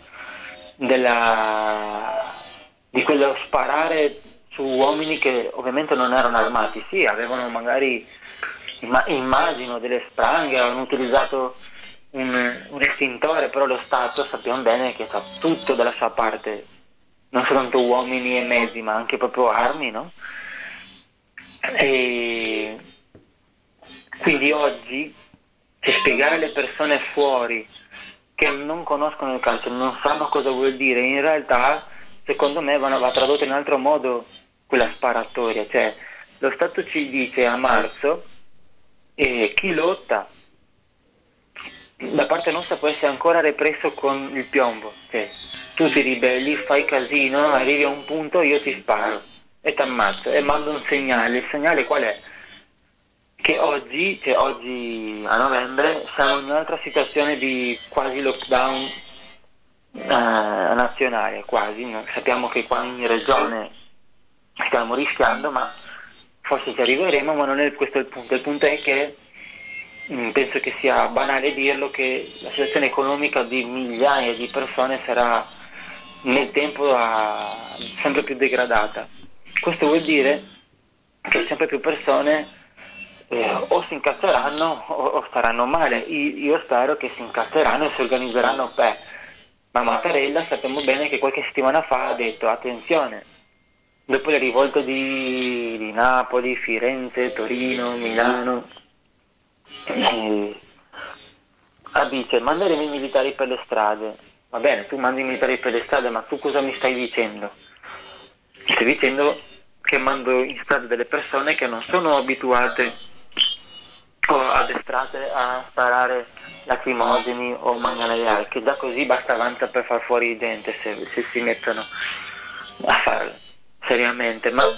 della, di quello sparare su uomini che ovviamente non erano armati? Sì, avevano magari, immagino, delle spranghe, avevano utilizzato un, un estintore, però lo Stato sappiamo bene che fa tutto dalla sua parte, non soltanto uomini e mezzi, ma anche proprio armi, no? E quindi oggi, se spiegare alle persone fuori che non conoscono il calcio, non sanno cosa vuol dire, in realtà secondo me va, va tradotto in altro modo quella sparatoria. Cioè, lo Stato ci dice a marzo eh, chi lotta da parte nostra può essere ancora represso con il piombo. Cioè, tu ti ribelli, fai casino, arrivi a un punto, io ti sparo e ti ammazzo e mando un segnale. Il segnale qual è? Che oggi, cioè oggi a novembre, siamo in un'altra situazione di quasi lockdown eh, nazionale, quasi. No? Sappiamo che qua in regione stiamo rischiando, ma forse ci arriveremo, ma non è questo il punto. Il punto è che mh, penso che sia banale dirlo, che la situazione economica di migliaia di persone sarà nel tempo a, sempre più degradata. Questo vuol dire che sempre più persone Eh, o si incazzeranno o, o staranno male. Io, io spero che si incazzeranno e si organizzeranno per. Ma Mattarella sappiamo bene che qualche settimana fa ha detto: attenzione, dopo le rivolte di, di Napoli, Firenze, Torino, Milano, eh, dice manderemo i militari per le strade. Va bene, tu mandi i militari per le strade, ma tu cosa mi stai dicendo? Mi stai dicendo che mando in strada delle persone che non sono abituate o addestrate a sparare lacrimogeni o manganelli, che già così basta avanza per far fuori gente se, se si mettono a farlo seriamente. Ma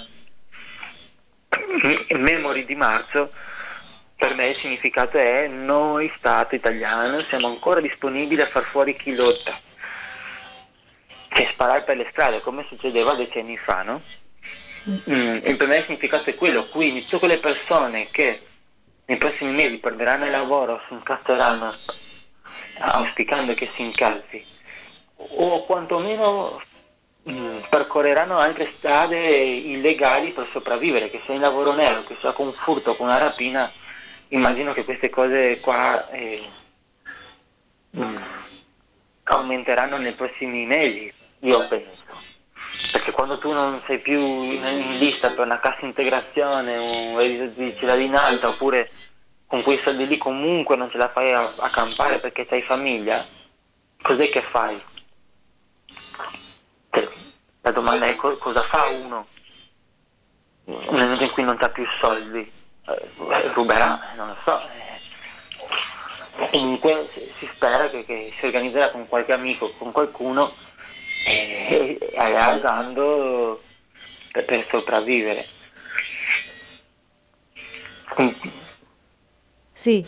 in memori di marzo, per me il significato è: noi Stato italiano siamo ancora disponibili a far fuori chi lotta, cioè sparare per le strade come succedeva decenni fa, no? Mm, e per me il significato è quello. Quindi tutte quelle persone che nei prossimi mesi perderanno il lavoro, si incazzeranno, auspicando che si incalzi, o quantomeno mh, percorreranno altre strade illegali per sopravvivere, che sia in lavoro nero, che sia con un furto, con una rapina. Immagino che queste cose qua eh, mh, aumenteranno nei prossimi mesi, io penso. Perché quando tu non sei più in lista per una cassa integrazione, un reddito di cittadinanza, oppure con quei soldi lì comunque non ce la fai a, a campare perché c'hai famiglia, cos'è che fai? Cioè, la domanda è: co- cosa fa uno nel momento in cui non c'ha più soldi? Eh, ruberà, non lo so. Eh, comunque si spera che, che si organizzerà con qualche amico, con qualcuno, e allargando per, per sopravvivere. Sì.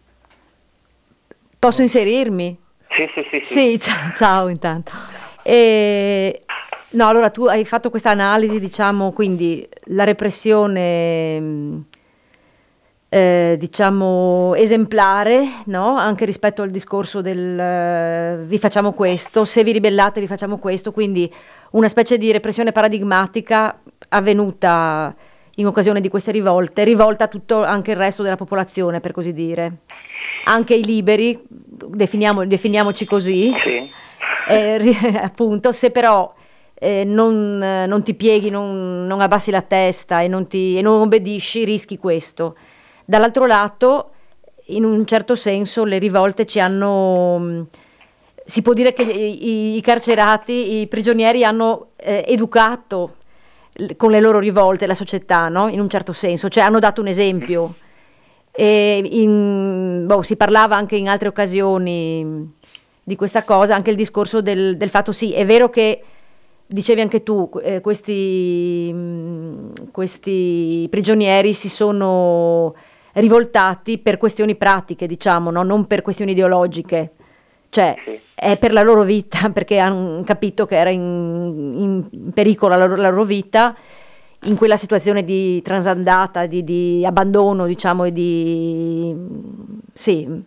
Posso inserirmi? Sì, sì, sì. Sì, sì, ciao, ciao intanto. E, no, allora tu hai fatto questa analisi, diciamo, quindi la repressione mh, eh, diciamo esemplare, no? Anche rispetto al discorso del eh, vi facciamo questo, se vi ribellate vi facciamo questo, quindi una specie di repressione paradigmatica avvenuta in occasione di queste rivolte, rivolta a tutto anche il resto della popolazione, per così dire. Anche i liberi, definiamo, definiamoci così, Sì. eh, ri- appunto, se però eh, non, non ti pieghi, non, non abbassi la testa e non, ti, e non obbedisci, rischi questo. Dall'altro lato, in un certo senso, le rivolte ci hanno, mh, si può dire che gli- i, i carcerati, i prigionieri hanno eh, educato l- con le loro rivolte la società, no? In un certo senso, cioè hanno dato un esempio. E in- boh, si parlava anche in altre occasioni di questa cosa, anche il discorso del, del fatto, sì, è vero che dicevi anche tu, eh, questi, mh, questi prigionieri si sono rivoltati per questioni pratiche, diciamo, no? Non per questioni ideologiche, cioè Sì. è per la loro vita, perché hanno capito che era in, in pericolo la loro, la loro vita in quella situazione di transandata, di, di abbandono, diciamo, e di sì.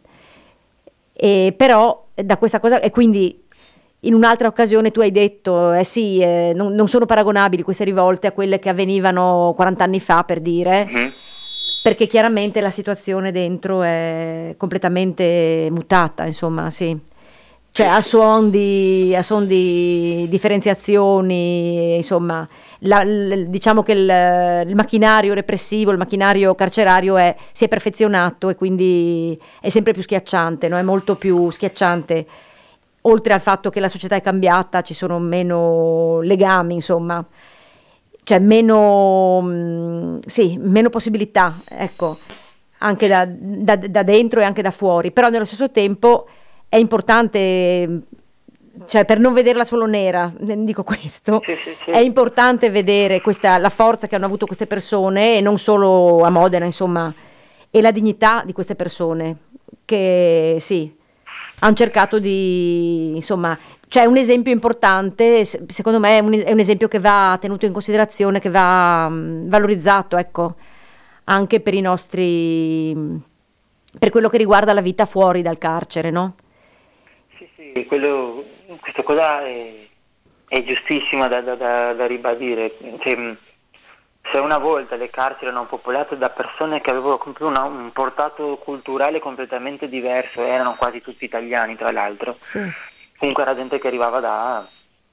E però da questa cosa, e quindi in un'altra occasione tu hai detto, eh sì, eh, non, non sono paragonabili queste rivolte a quelle che avvenivano quaranta anni fa, per dire, Mhm. perché chiaramente la situazione dentro è completamente mutata, insomma, sì. Cioè a suon di, a suon di differenziazioni, insomma, la- l- diciamo che il, il macchinario repressivo, il macchinario carcerario è- si è perfezionato e quindi è sempre più schiacciante, no? È molto più schiacciante. Oltre al fatto che la società è cambiata, ci sono meno legami, insomma, cioè meno, mh, sì, meno possibilità, ecco, anche da, da- da dentro e anche da fuori, però nello stesso tempo è importante, cioè per non vederla solo nera, ne dico questo, Sì, sì, sì. è importante vedere questa, la forza che hanno avuto queste persone, e non solo a Modena, insomma, e la dignità di queste persone, che sì, hanno cercato di, insomma, cioè un esempio importante, se- secondo me è un, è un esempio che va tenuto in considerazione, che va mh, valorizzato, ecco, anche per i nostri, per quello che riguarda la vita fuori dal carcere, no? Sì, sì, quello, questa cosa è, è giustissima da, da- da- da ribadire. Cioè, mh, se una volta le carceri erano popolate da persone che avevano proprio una- un portato culturale completamente diverso, erano quasi tutti italiani tra l'altro, Sì. comunque era gente che arrivava da,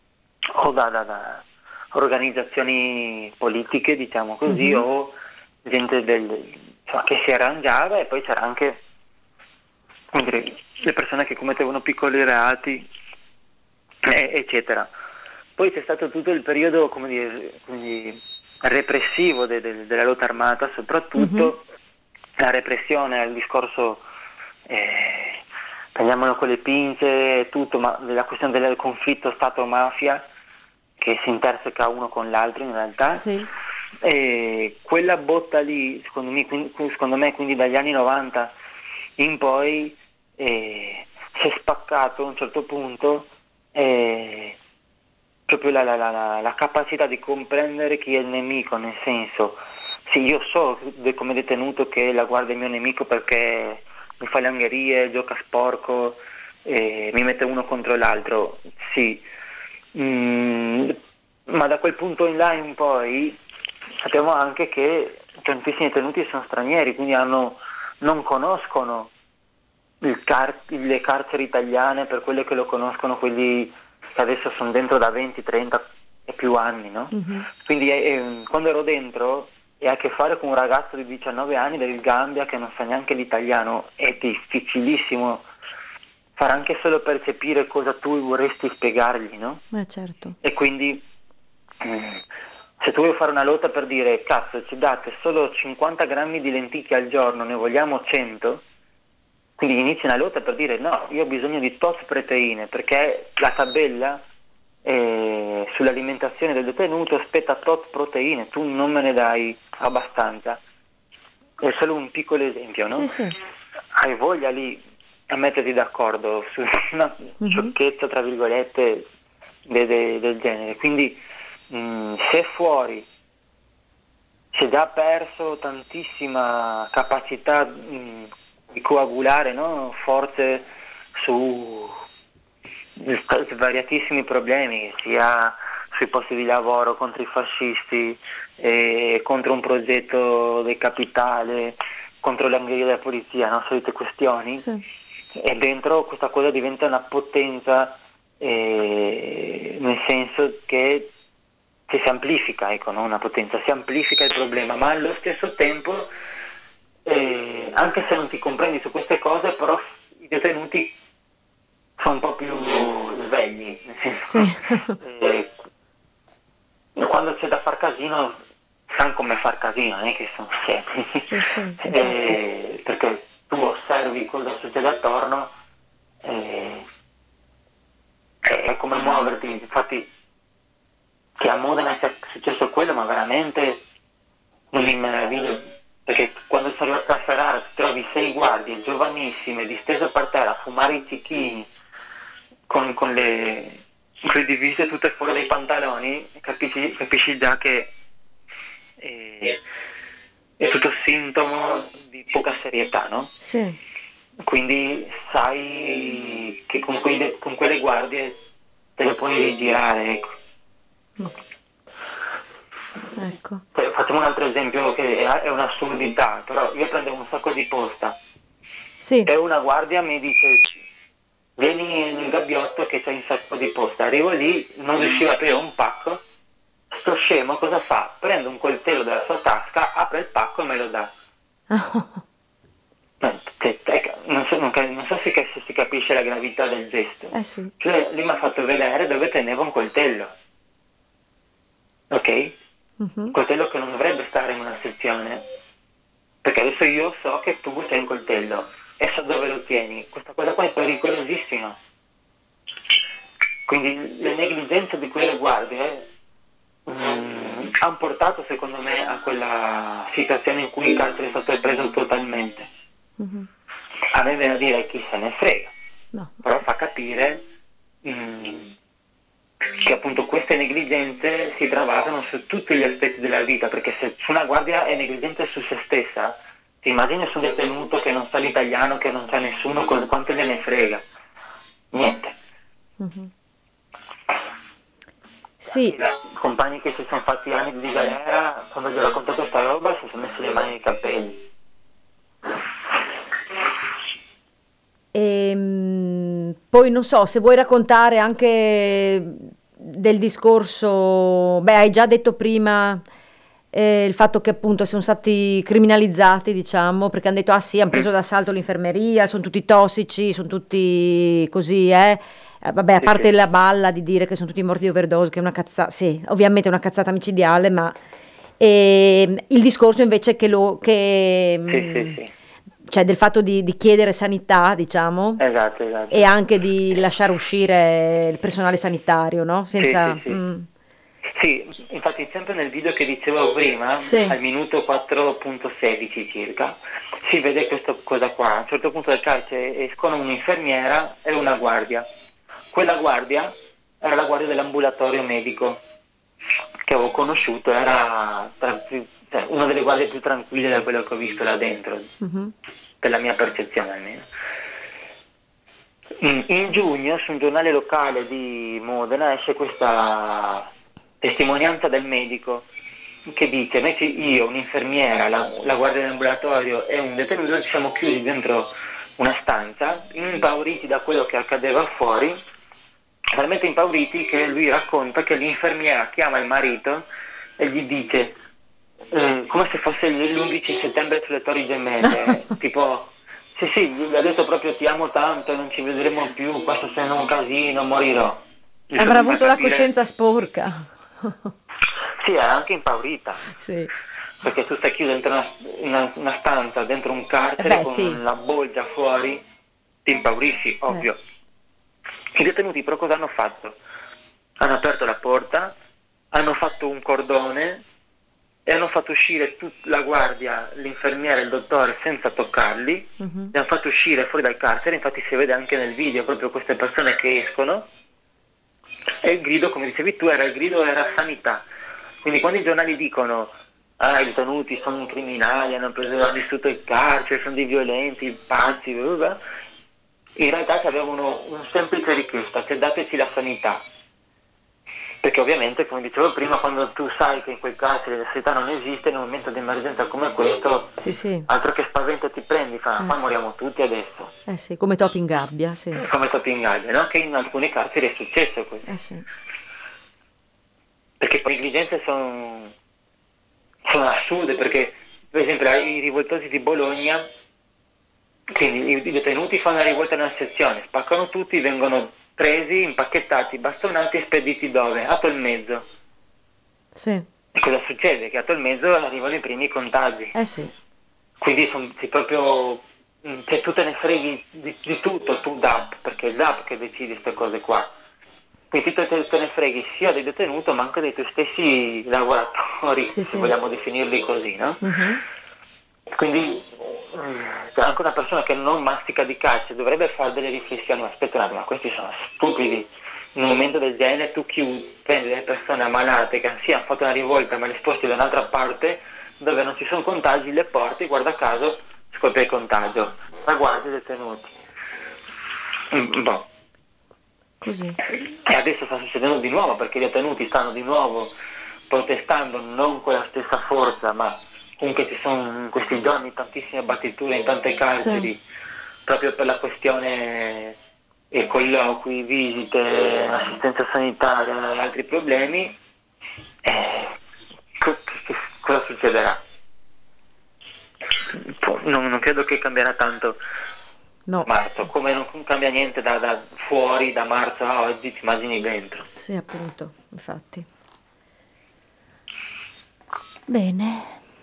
o da, da- da organizzazioni politiche, diciamo così, Mhm. o gente del, insomma, che si arrangiava, e poi c'era anche, come dire, le persone che commettevano piccoli reati, eh, eccetera. Poi c'è stato tutto il periodo, come dire, quindi repressivo de- de- della lotta armata, soprattutto la repressione al discorso, eh, prendiamolo con le pinze e tutto, ma della questione del conflitto Stato-mafia che si interseca uno con l'altro in realtà. Sì. E quella botta lì, secondo me, quindi, secondo me, quindi dagli anni novanta in poi, eh, si è spaccato a un certo punto, eh, proprio la, la- la- la- la capacità di comprendere chi è il nemico, nel senso, sì, io so de- come detenuto che la guardia è il mio nemico perché mi fa le angherie, gioca sporco, eh, mi mette uno contro l'altro, sì. Mm, ma da quel punto in là in poi sappiamo anche che tantissimi detenuti sono stranieri, quindi hanno, non conoscono il car- le carceri italiane per quelle che lo conoscono quelli che adesso sono dentro da venti, trenta e più anni, no? Mhm. Quindi eh, quando ero dentro e hai a che fare con un ragazzo di diciannove anni del Gambia che non sa neanche l'italiano, è difficilissimo far anche solo percepire cosa tu vorresti spiegargli, no? Eh, certo. E quindi mm, se tu vuoi fare una lotta per dire cazzo ci date solo cinquanta grammi di lenticchie al giorno, ne vogliamo cento, quindi inizi una lotta per dire no, io ho bisogno di tot proteine perché la tabella eh, sull'alimentazione del detenuto aspetta tot proteine, tu non me ne dai abbastanza. È solo un piccolo esempio, no? Sì, sì. Hai voglia lì a metterti d'accordo su una Mhm. sciocchezza tra virgolette de- de- del genere, quindi mh, se fuori si è già perso tantissima capacità mh, di coagulare, no? Forze su svariatissimi problemi, sia sui posti di lavoro, contro i fascisti, eh, contro un progetto del capitale, contro le angherie della polizia, no? Solite questioni. Sì. E dentro questa cosa diventa una potenza, eh, nel senso che, che si amplifica, ecco, no? Una potenza, si amplifica il problema, ma allo stesso tempo, eh, anche se non ti comprendi su queste cose, però i detenuti sono un po' più svegli, nel senso, Sì. eh, quando c'è da far casino sanno come far casino, non è che sono scemi. Sì, sì, eh, perché tu osservi cosa succede attorno, eh, è come muoverti. Infatti che a Modena sia successo quello, ma veramente non mi meraviglio, perché quando sono arrivato a Ferrara trovi sei guardie giovanissime distese per terra a fumare i cicchini con, con le, con le divise tutte fuori dai pantaloni, capisci, capisci già che è, è tutto sintomo di poca serietà, no? Sì. Quindi sai che con, quelle, con quelle guardie te le puoi rigirare, ecco. Ecco. Cioè, facciamo un altro esempio che è, è un'assurdità, però io prendevo un sacco di posta Sì. e una guardia mi dice vieni nel gabbiotto che c'è un sacco di posta. Arrivo lì, non riuscivo a aprire un pacco, sto scemo cosa fa? Prende un coltello dalla sua tasca, apre il pacco e me lo dà. No, te- te- non, so, non, non so se, se si capisce la gravità del gesto. Eh sì. Cioè, lui mi ha fatto vedere dove teneva un coltello, ok? Mhm. Un coltello che non dovrebbe stare in una sezione, perché adesso io so che tu c'hai un coltello e so dove lo tieni. Questa cosa qua è pericolosissima. Quindi le negligenze di quelle guardie mm, hanno portato secondo me a quella situazione in cui il carcere è stato preso totalmente. Mhm. A me viene a dire chi se ne frega, No. però fa capire mm, che appunto queste negligenze si travasano su tutti gli aspetti della vita, perché se una guardia è negligente su se stessa, ti immagini su un detenuto che non sa l'italiano, che non sa nessuno, cosa- quanto gliene frega? Niente. Mhm. Sì. I compagni che si sono fatti anni di galera, quando gli ho raccontato questa roba, si sono messi le mani nei capelli. Ehm, poi non so se vuoi raccontare anche del discorso, beh, hai già detto prima eh, il fatto che appunto sono stati criminalizzati, diciamo, perché hanno detto ah sì, hanno preso d'assalto l'infermeria, sono tutti tossici, sono tutti così, eh. Eh, vabbè, a Sì, parte sì. la balla di dire che sono tutti morti di overdose, che è una cazzata, sì, ovviamente è una cazzata micidiale, ma ehm, il discorso invece che lo che Sì, mm, sì, sì. cioè del fatto di, di chiedere sanità, diciamo, Esatto, esatto. e anche di lasciare uscire il personale sanitario, no? Senza... sì, sì. mm, Sì, infatti sempre nel video che dicevo prima, Sì. al minuto quattro virgola sedici circa, si vede questa cosa qua. A un certo punto del carcere escono un'infermiera e una guardia. Quella guardia era la guardia dell'ambulatorio medico che avevo conosciuto, era tra- cioè, una delle guardie più tranquille da quello che ho visto là dentro, mhm. per la mia percezione almeno. In, in giugno su un giornale locale di Modena esce questa testimonianza del medico che dice noi ci- io, un'infermiera, la, la guardia dell'ambulatorio e un detenuto ci siamo chiusi dentro una stanza impauriti da quello che accadeva fuori, talmente impauriti che lui racconta che l'infermiera chiama il marito e gli dice eh, come se fosse l'undici settembre sulle Torri Gemelle, tipo sì sì, gli ha detto proprio ti amo tanto, non ci vedremo più, questo se non un casino, morirò. Gli Avrà fa avuto la capire- coscienza sporca. Sì, era anche impaurita, Sì. perché tu stai chiuso dentro una, una- una stanza, dentro un carcere Eh beh, con sì. la bolgia fuori, ti impaurisci, ovvio. I detenuti però cosa hanno fatto? Hanno aperto la porta, hanno fatto un cordone e hanno fatto uscire tut- la guardia, l'infermiera e il dottore senza toccarli, Mhm. li hanno fatto uscire fuori dal carcere, infatti si vede anche nel video proprio queste persone che escono e il grido, come dicevi tu, era il grido era sanità. Quindi quando i giornali dicono ah, i detenuti sono criminali, hanno preso, hanno distrutto il carcere, sono dei violenti, pazzi, blah, blah, blah. In realtà avevano una semplice richiesta, che dateci la sanità. Perché ovviamente, come dicevo prima, quando tu sai che in quel carcere la sanità non esiste, in un momento di emergenza come questo, Sì, sì. altro che spavento ti prendi, fa, Eh. ma moriamo tutti adesso. Eh sì, come topi in gabbia, sì. Come stato in Gallia, no? Che in alcuni carceri è successo questo. Eh sì. Perché le negligenze sono, sono assurde, perché per esempio i rivoltosi di Bologna, quindi i detenuti fanno la rivolta nella sezione, spaccano tutti, vengono presi, impacchettati, bastonati e spediti dove? A Tolmezzo. Sì. E cosa succede? Che a Tolmezzo arrivano i primi contagi. Eh sì. Quindi son, sei proprio, cioè, tu te ne freghi di, di tutto, tu D A P, perché è il D A P che decide queste cose qua. Quindi te, te, te ne freghi sia del detenuto ma anche dei tuoi stessi lavoratori, Sì, se sì. vogliamo definirli così, no? Mhm. Quindi eh, anche una persona che non mastica di calcio dovrebbe fare delle riflessioni, ma aspetta un attimo, ma questi sono stupidi. In un momento del genere tu chiudi, prendi delle persone ammalate che sì, hanno fatto una rivolta ma le sposti da un'altra parte dove non ci sono contagi, le porti, guarda caso scoppia il contagio, ma guardi i detenuti. Mm, boh. Così. E adesso sta succedendo di nuovo, perché i detenuti stanno di nuovo protestando, non con la stessa forza, ma comunque ci sono in questi giorni tantissime battiture in tante carceri, Sì. proprio per la questione e colloqui, visite, assistenza sanitaria e altri problemi. Eh, co- co- cosa succederà? Non, non credo che cambierà tanto No. marzo, come non cambia niente da, da fuori, da marzo a oggi, ti immagini dentro. Sì, appunto, infatti. Bene.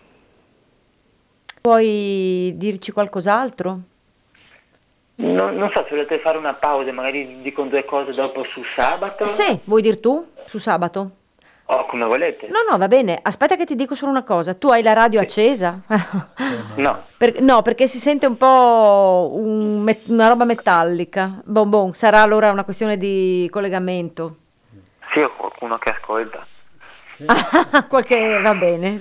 Puoi dirci qualcos'altro? Non, non so se volete fare una pausa, magari dico due cose dopo su sabato. Sì, vuoi dir tu? Su sabato? O come volete. No, no, va bene. Aspetta che ti dico solo una cosa. Tu hai la radio accesa? No. Per- no, perché si sente un po' un met- una roba metallica. Bon, bon, sarà allora una questione di collegamento. Sì, ho qualcuno che ascolta. Qualche... va bene.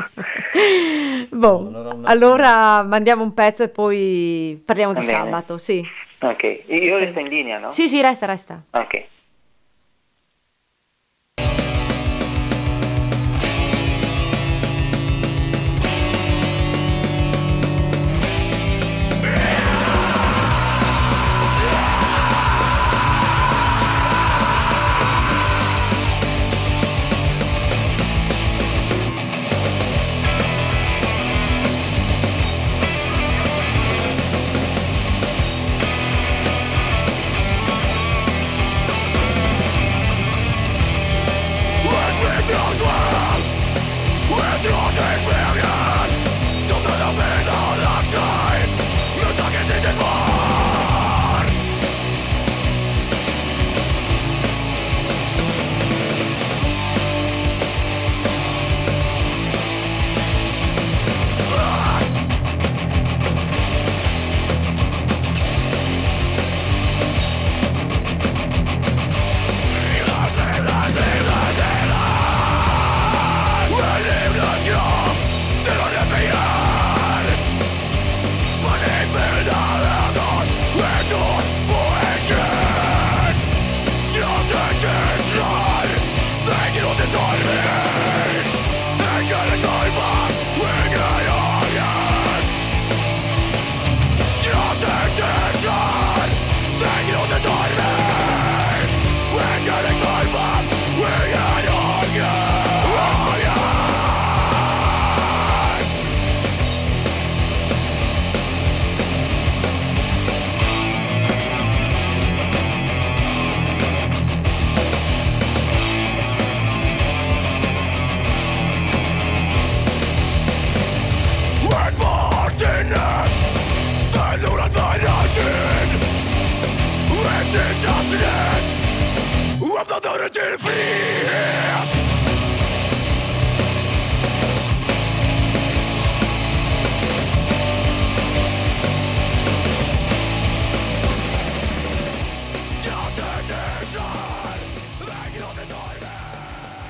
Bon, Allora una- allora mandiamo un pezzo e poi parliamo di Va bene. sabato, sì. Ok, io resto in linea, no? Sì, sì, resta, resta. Ok.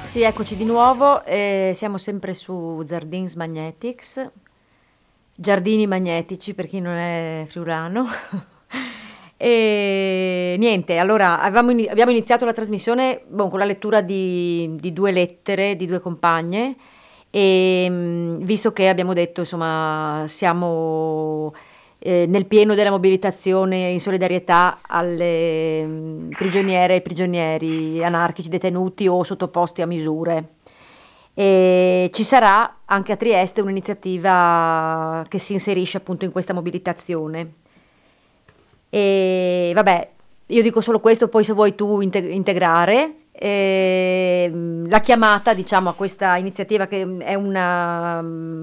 Sì, eccoci di nuovo, eh, siamo sempre su Zardins Magnetics, giardini magnetici per chi non è friulano. E niente, allora avevamo ini- abbiamo iniziato la trasmissione boh, con la lettura di, di due lettere di due compagne e mh, visto che abbiamo detto insomma siamo eh, nel pieno della mobilitazione in solidarietà alle mh, prigioniere e prigionieri anarchici detenuti o sottoposti a misure. E ci sarà anche a Trieste un'iniziativa che si inserisce appunto in questa mobilitazione. E vabbè, io dico solo questo, poi se vuoi tu inte- integrare. Ehm, la chiamata, diciamo, a questa iniziativa che è una mm,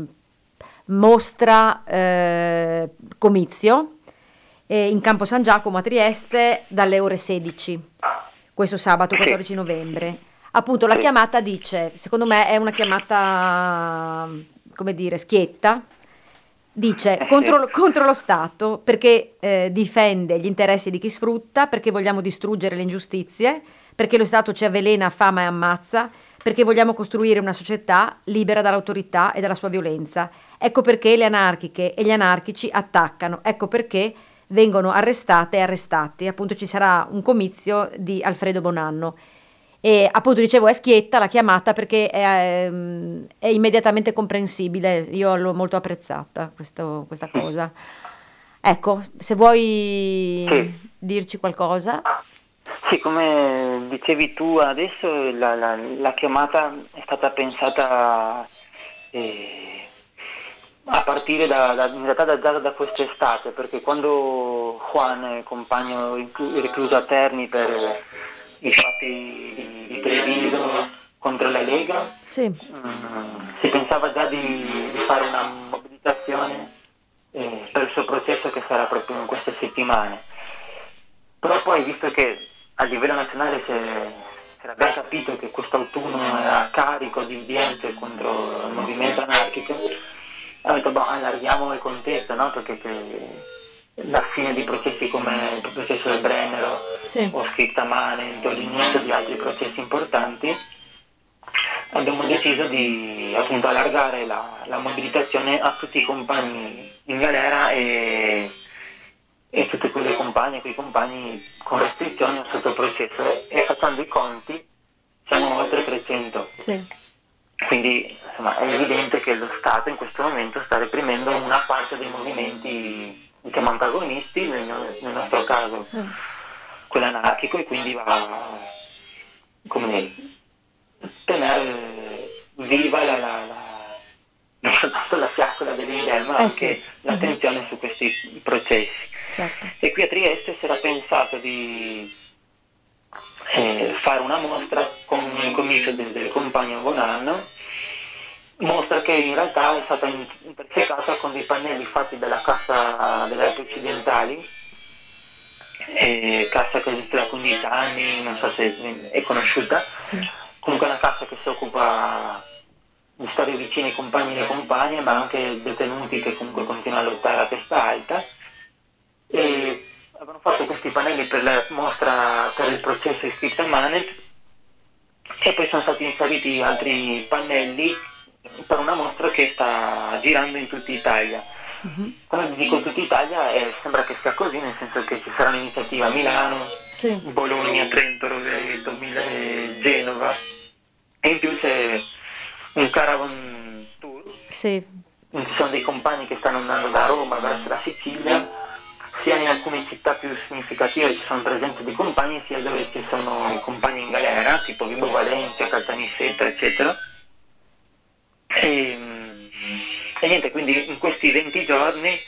mostra eh, comizio eh, in Campo San Giacomo a Trieste dalle ore sedici, questo sabato quattordici novembre. Appunto, la chiamata dice, secondo me è una chiamata, come dire, schietta. Dice contro, contro lo Stato perché eh, difende gli interessi di chi sfrutta, perché vogliamo distruggere le ingiustizie, perché lo Stato ci avvelena, affama e ammazza, perché vogliamo costruire una società libera dall'autorità e dalla sua violenza. Ecco perché le anarchiche e gli anarchici attaccano, ecco perché vengono arrestate e arrestati. Appunto ci sarà un comizio di Alfredo Bonanno. E appunto dicevo è schietta la chiamata perché è, ehm, è immediatamente comprensibile, io l'ho molto apprezzata questo- questa cosa. Ecco, se vuoi Sì. dirci qualcosa. Sì, come dicevi tu adesso, la, la- la chiamata è stata pensata eh, a partire da, da- in realtà da, già da quest'estate, perché quando Juan, compagno inclu- recluso a Terni per i fatti di, di Treviso contro la Lega, Sì, mm, si pensava già di, di fare una mobilitazione eh, per il suo processo che sarà proprio in queste settimane. Però poi, visto che a livello nazionale si è- si era ben capito che quest'autunno era carico di udienze contro il movimento anarchico, ha detto, boh, allarghiamo il contesto, no? Perché che la fine di processi come il processo del Brennero sì, o Scripta Manent o l'inizio di altri processi importanti, abbiamo deciso di appunto allargare la, la mobilitazione a tutti i compagni in galera e, e tutte quelle compagne, quei compagni con restrizioni o sotto processo, e facendo i conti siamo oltre trecento. sì, Quindi insomma, è evidente che lo Stato in questo momento sta reprimendo una parte dei movimenti diciamo antagonisti, nel, nel nostro caso sì. quello anarchico, e quindi va come dire, tenere viva la, la, la, non soltanto la fiaccola dell'idea, ma Eh anche sì. l'attenzione su questi processi. Certo. E qui a Trieste si era pensato di eh, fare una mostra con il comizio del, del compagno Bonanno, mostra che in realtà è stata in- intersecata con dei pannelli fatti dalla Cassa delle Arti Occidentali, eh, cassa che esiste da quindici anni, non so se è conosciuta, Sì. comunque è una cassa che si occupa di stare vicini ai compagni e alle compagne, ma anche detenuti che comunque continuano a lottare a testa alta. E avevano fatto questi pannelli per la mostra per il processo Scripta Manent, e poi sono stati inseriti altri pannelli per una mostra che sta girando in tutta Italia. Mhm. Quando dico tutta Italia eh, sembra che sia così, nel senso che ci sarà un'iniziativa a Milano, Sì. Bologna, Trento, Rovereto, Mil- Genova, e in più c'è un caravan tour. Sì. Ci sono dei compagni che stanno andando da Roma verso la Sicilia, sia in alcune città più significative ci sono presenze di compagni, sia dove ci sono i compagni in galera, tipo Vibo Valentia, Caltanissetta, eccetera. E, e niente, quindi in questi venti giorni,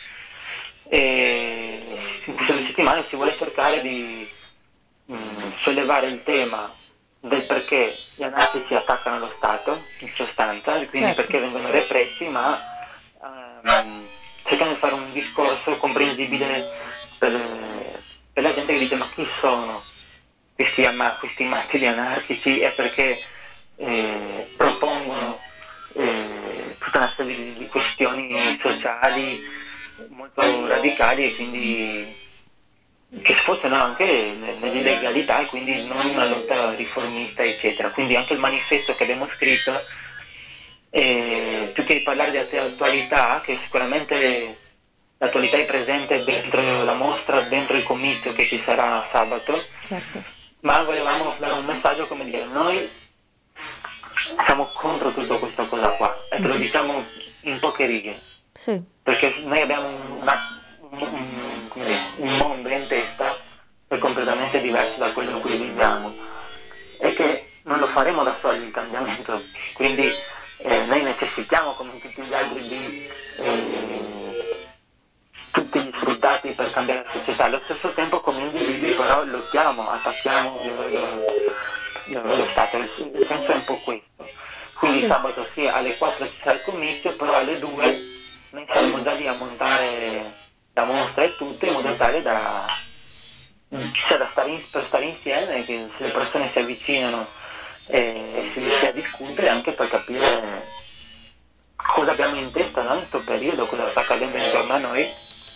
eh, in queste due settimane, si vuole cercare di mh, sollevare il tema del perché gli anarchici attaccano lo Stato, in sostanza, e quindi Certo. perché vengono repressi, ma ehm, cercando di fare un discorso comprensibile per, per la gente che dice ma chi sono questi, ama- questi matti di anarchici, e perché eh, propongono eh, tutta una serie di, di questioni sociali molto radicali, e quindi che sforzano anche nell'illegalità e quindi non una lotta riformista, eccetera. Quindi anche il manifesto che abbiamo scritto, eh, più che parlare di attualità, che sicuramente l'attualità è presente dentro la mostra, dentro il comizio che ci sarà sabato, certo. ma volevamo dare un messaggio, come dire, noi siamo contro tutto questa cosa qua, e te lo diciamo in poche righe, Sì, perché noi abbiamo una, un, un- come dire, un mondo in testa che è completamente diverso da quello in cui viviamo, e che non lo faremo da soli il cambiamento, quindi eh, noi necessitiamo, come tutti gli altri, di eh, tutti gli sfruttati per cambiare la società. Allo stesso tempo, come individui, però lottiamo, attacchiamo lo, lo, lo Stato. Il, il senso è un po' questo. Quindi Sì. sabato sì, alle quattro ci sarà il comizio, però alle due noi saremo già lì a montare la mostra e tutto, in modo tale da, cioè, da stare in, per stare insieme, che se le persone si avvicinano e, e si riesce a discutere, anche per capire cosa abbiamo in testa, no, in questo periodo, cosa sta accadendo intorno a noi,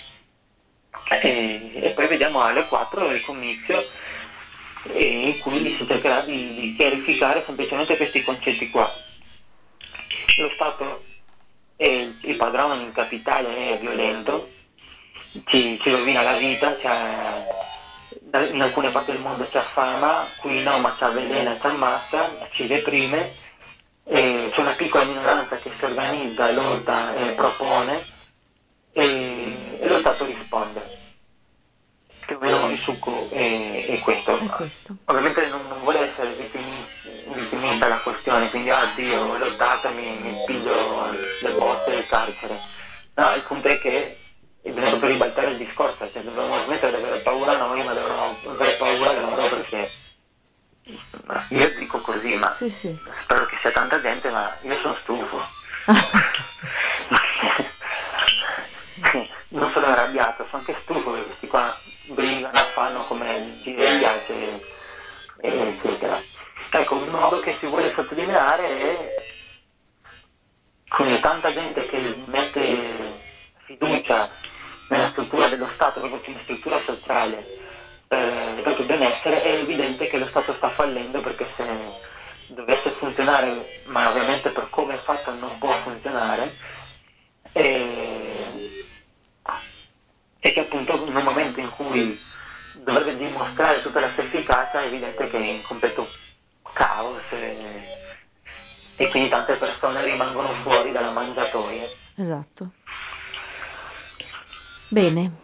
e, e poi vediamo alle quattro il comizio, e in cui si cercherà di, di chiarificare semplicemente questi concetti qua. Lo Stato è il padrone in capitale, è violento, ci, ci rovina la vita, c'ha, in alcune parti del mondo ci affama, qui no, ma ci avvelena e ci ammazza, ci reprime, e c'è una piccola minoranza che si organizza, lotta e propone, e, e lo Stato risponde. Più o meno il succo è, è questo. è questo. Ovviamente non, non vuole essere vittimista, vittimista la questione, quindi ah Dio, ho lottato, mi, mi piglio le botte e il carcere. No, il punto è che bisogna proprio ribaltare il discorso, cioè dobbiamo smettere di avere paura noi, ma dobbiamo avere paura loro, perché io dico così, ma Sì, sì. spero che sia tanta gente, ma io sono stufo. Non sono arrabbiato, sono anche stufo che questi qua brigano, fanno come gli piace, eccetera. Ecco, un modo che si vuole sottolineare è con tanta gente che mette fiducia nella struttura dello Stato, proprio come struttura sociale per il proprio benessere, è evidente che lo Stato sta fallendo, perché se dovesse funzionare, ma ovviamente per come è fatto non può funzionare, e, e che appunto in un momento in cui dovrebbe dimostrare tutta la sua efficacia è evidente che è in completo caos, e, e quindi tante persone rimangono fuori dalla mangiatoia. Esatto. Bene.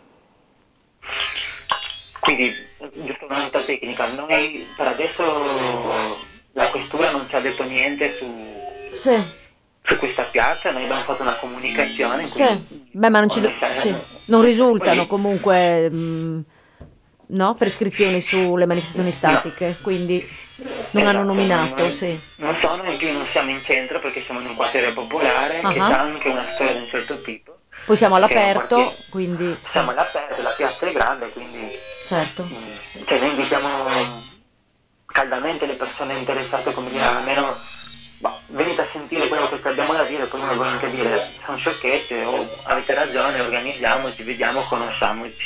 Quindi, giusto una nota tecnica, noi per adesso la questura non ci ha detto niente su, Sì, su questa piazza, noi abbiamo fatto una comunicazione. sì. quindi- Beh, ma non, ci do- sì. Non risultano Poi- comunque mh, no, prescrizioni sulle manifestazioni statiche, quindi non hanno Esatto, nominato, non- sì. Non sono, in più non siamo in centro perché siamo in un quartiere popolare, Ah che ah. ha anche una storia di un certo tipo. Poi siamo Che è un all'aperto, quartiere- quindi sì, Siamo all'aperto, la piazza è grande, quindi certo. mm, cioè, noi invitiamo caldamente le persone interessate, come dire, almeno boh, venite a sentire quello che abbiamo da dire, poi noi vogliamo anche dire sono sciocchezze o avete ragione, organizziamoci, vediamo, conosciamoci.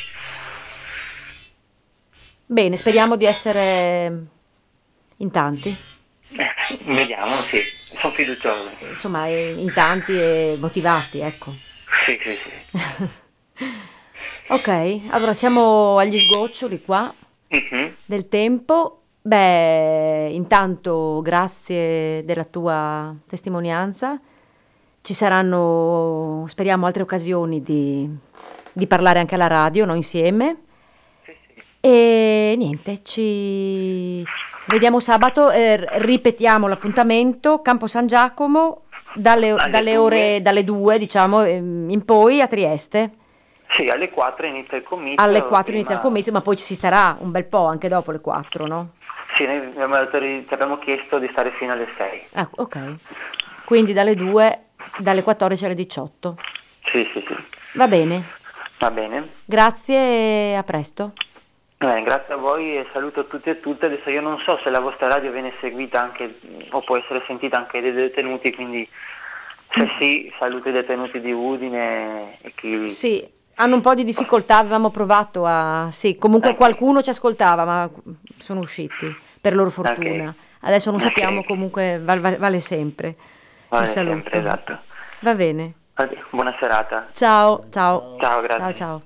Bene, speriamo di essere in tanti, Eh, vediamo, sì, sono fiducioso. insomma, eh, in tanti e motivati, ecco. Sì, sì, sì. Ok, allora siamo agli sgoccioli qua Mhm. del tempo. Beh, intanto grazie della tua testimonianza. Ci saranno, speriamo, altre occasioni di, di parlare anche alla radio, noi insieme. Sì, sì. E niente, ci vediamo sabato. eh, ripetiamo l'appuntamento: Campo San Giacomo dalle, Alle dalle due. ore dalle due, diciamo, ehm, in poi a Trieste. Sì, alle quattro inizia il comizio. Alle quattro prima- inizia il comizio, ma poi ci si starà un bel po' anche dopo le quattro, no? Sì, noi abbiamo, autori- ci abbiamo chiesto di stare fino alle sei. Ah, ok. Quindi dalle due, dalle quattordici alle diciotto. Sì, sì, sì. Va bene. Va bene. Grazie e a presto. Eh, grazie a voi e saluto tutti e tutte. Adesso io non so se la vostra radio viene seguita anche o può essere sentita anche dai detenuti, quindi se sì, saluto i detenuti di Udine e chi... Sì, hanno un po' di difficoltà, avevamo provato a... Sì, comunque Ok. qualcuno ci ascoltava, ma sono usciti, per loro fortuna. Ok. Adesso non Ok. sappiamo, comunque val- val- vale sempre. Vale Il saluto. sempre, esatto. Va bene. Ok, buona serata. Ciao, ciao. Ciao, grazie. Ciao, ciao.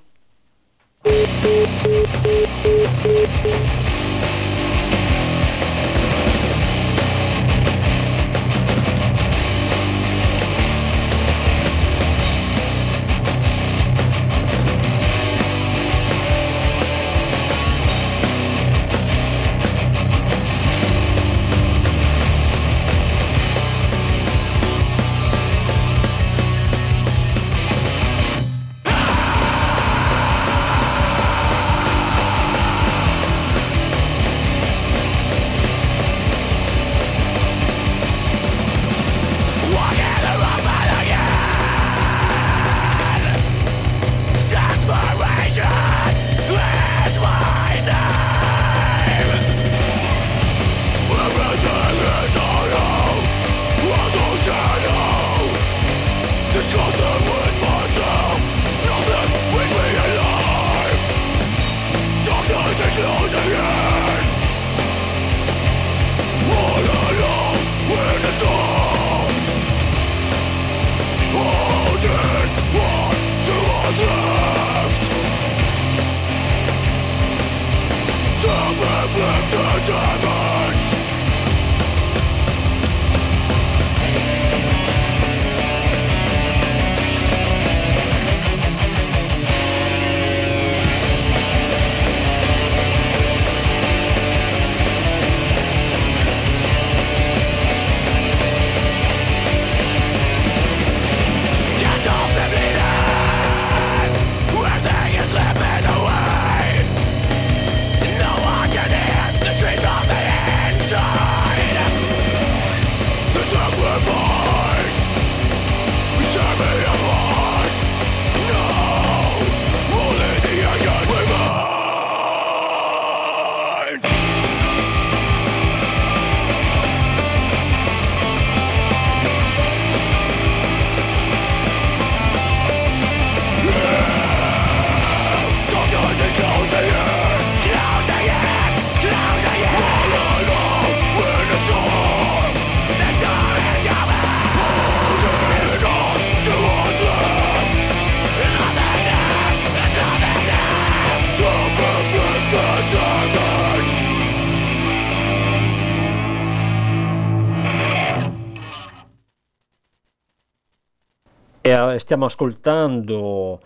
E stiamo ascoltando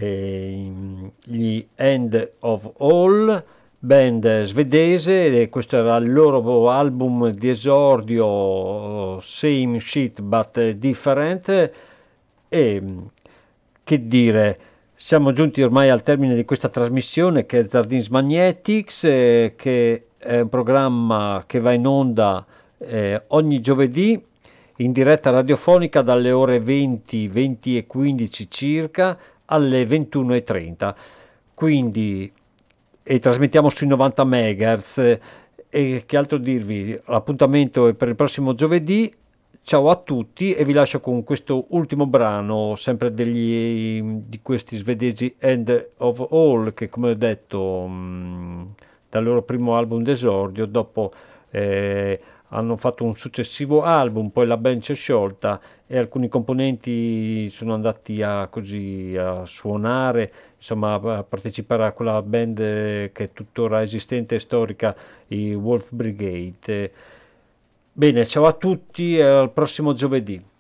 eh, gli End of All, band svedese, e questo era il loro album di esordio, Same Shit But Different. E che dire, siamo giunti ormai al termine di questa trasmissione, che è Zardins Magnetics, eh, che è un programma che va in onda eh, ogni giovedì in diretta radiofonica dalle ore venti, venti e quindici circa alle ventuno e trenta. Quindi e trasmettiamo sui novanta megahertz. E che altro dirvi? L'appuntamento è per il prossimo giovedì. Ciao a tutti e vi lascio con questo ultimo brano, sempre degli, di questi svedesi End of All, che come ho detto mh, dal loro primo album d'esordio, dopo eh, hanno fatto un successivo album, poi la band si è sciolta e alcuni componenti sono andati a, così, a suonare, insomma a partecipare a quella band che è tuttora esistente e storica, i Wolf Brigade. Bene, ciao a tutti e al prossimo giovedì.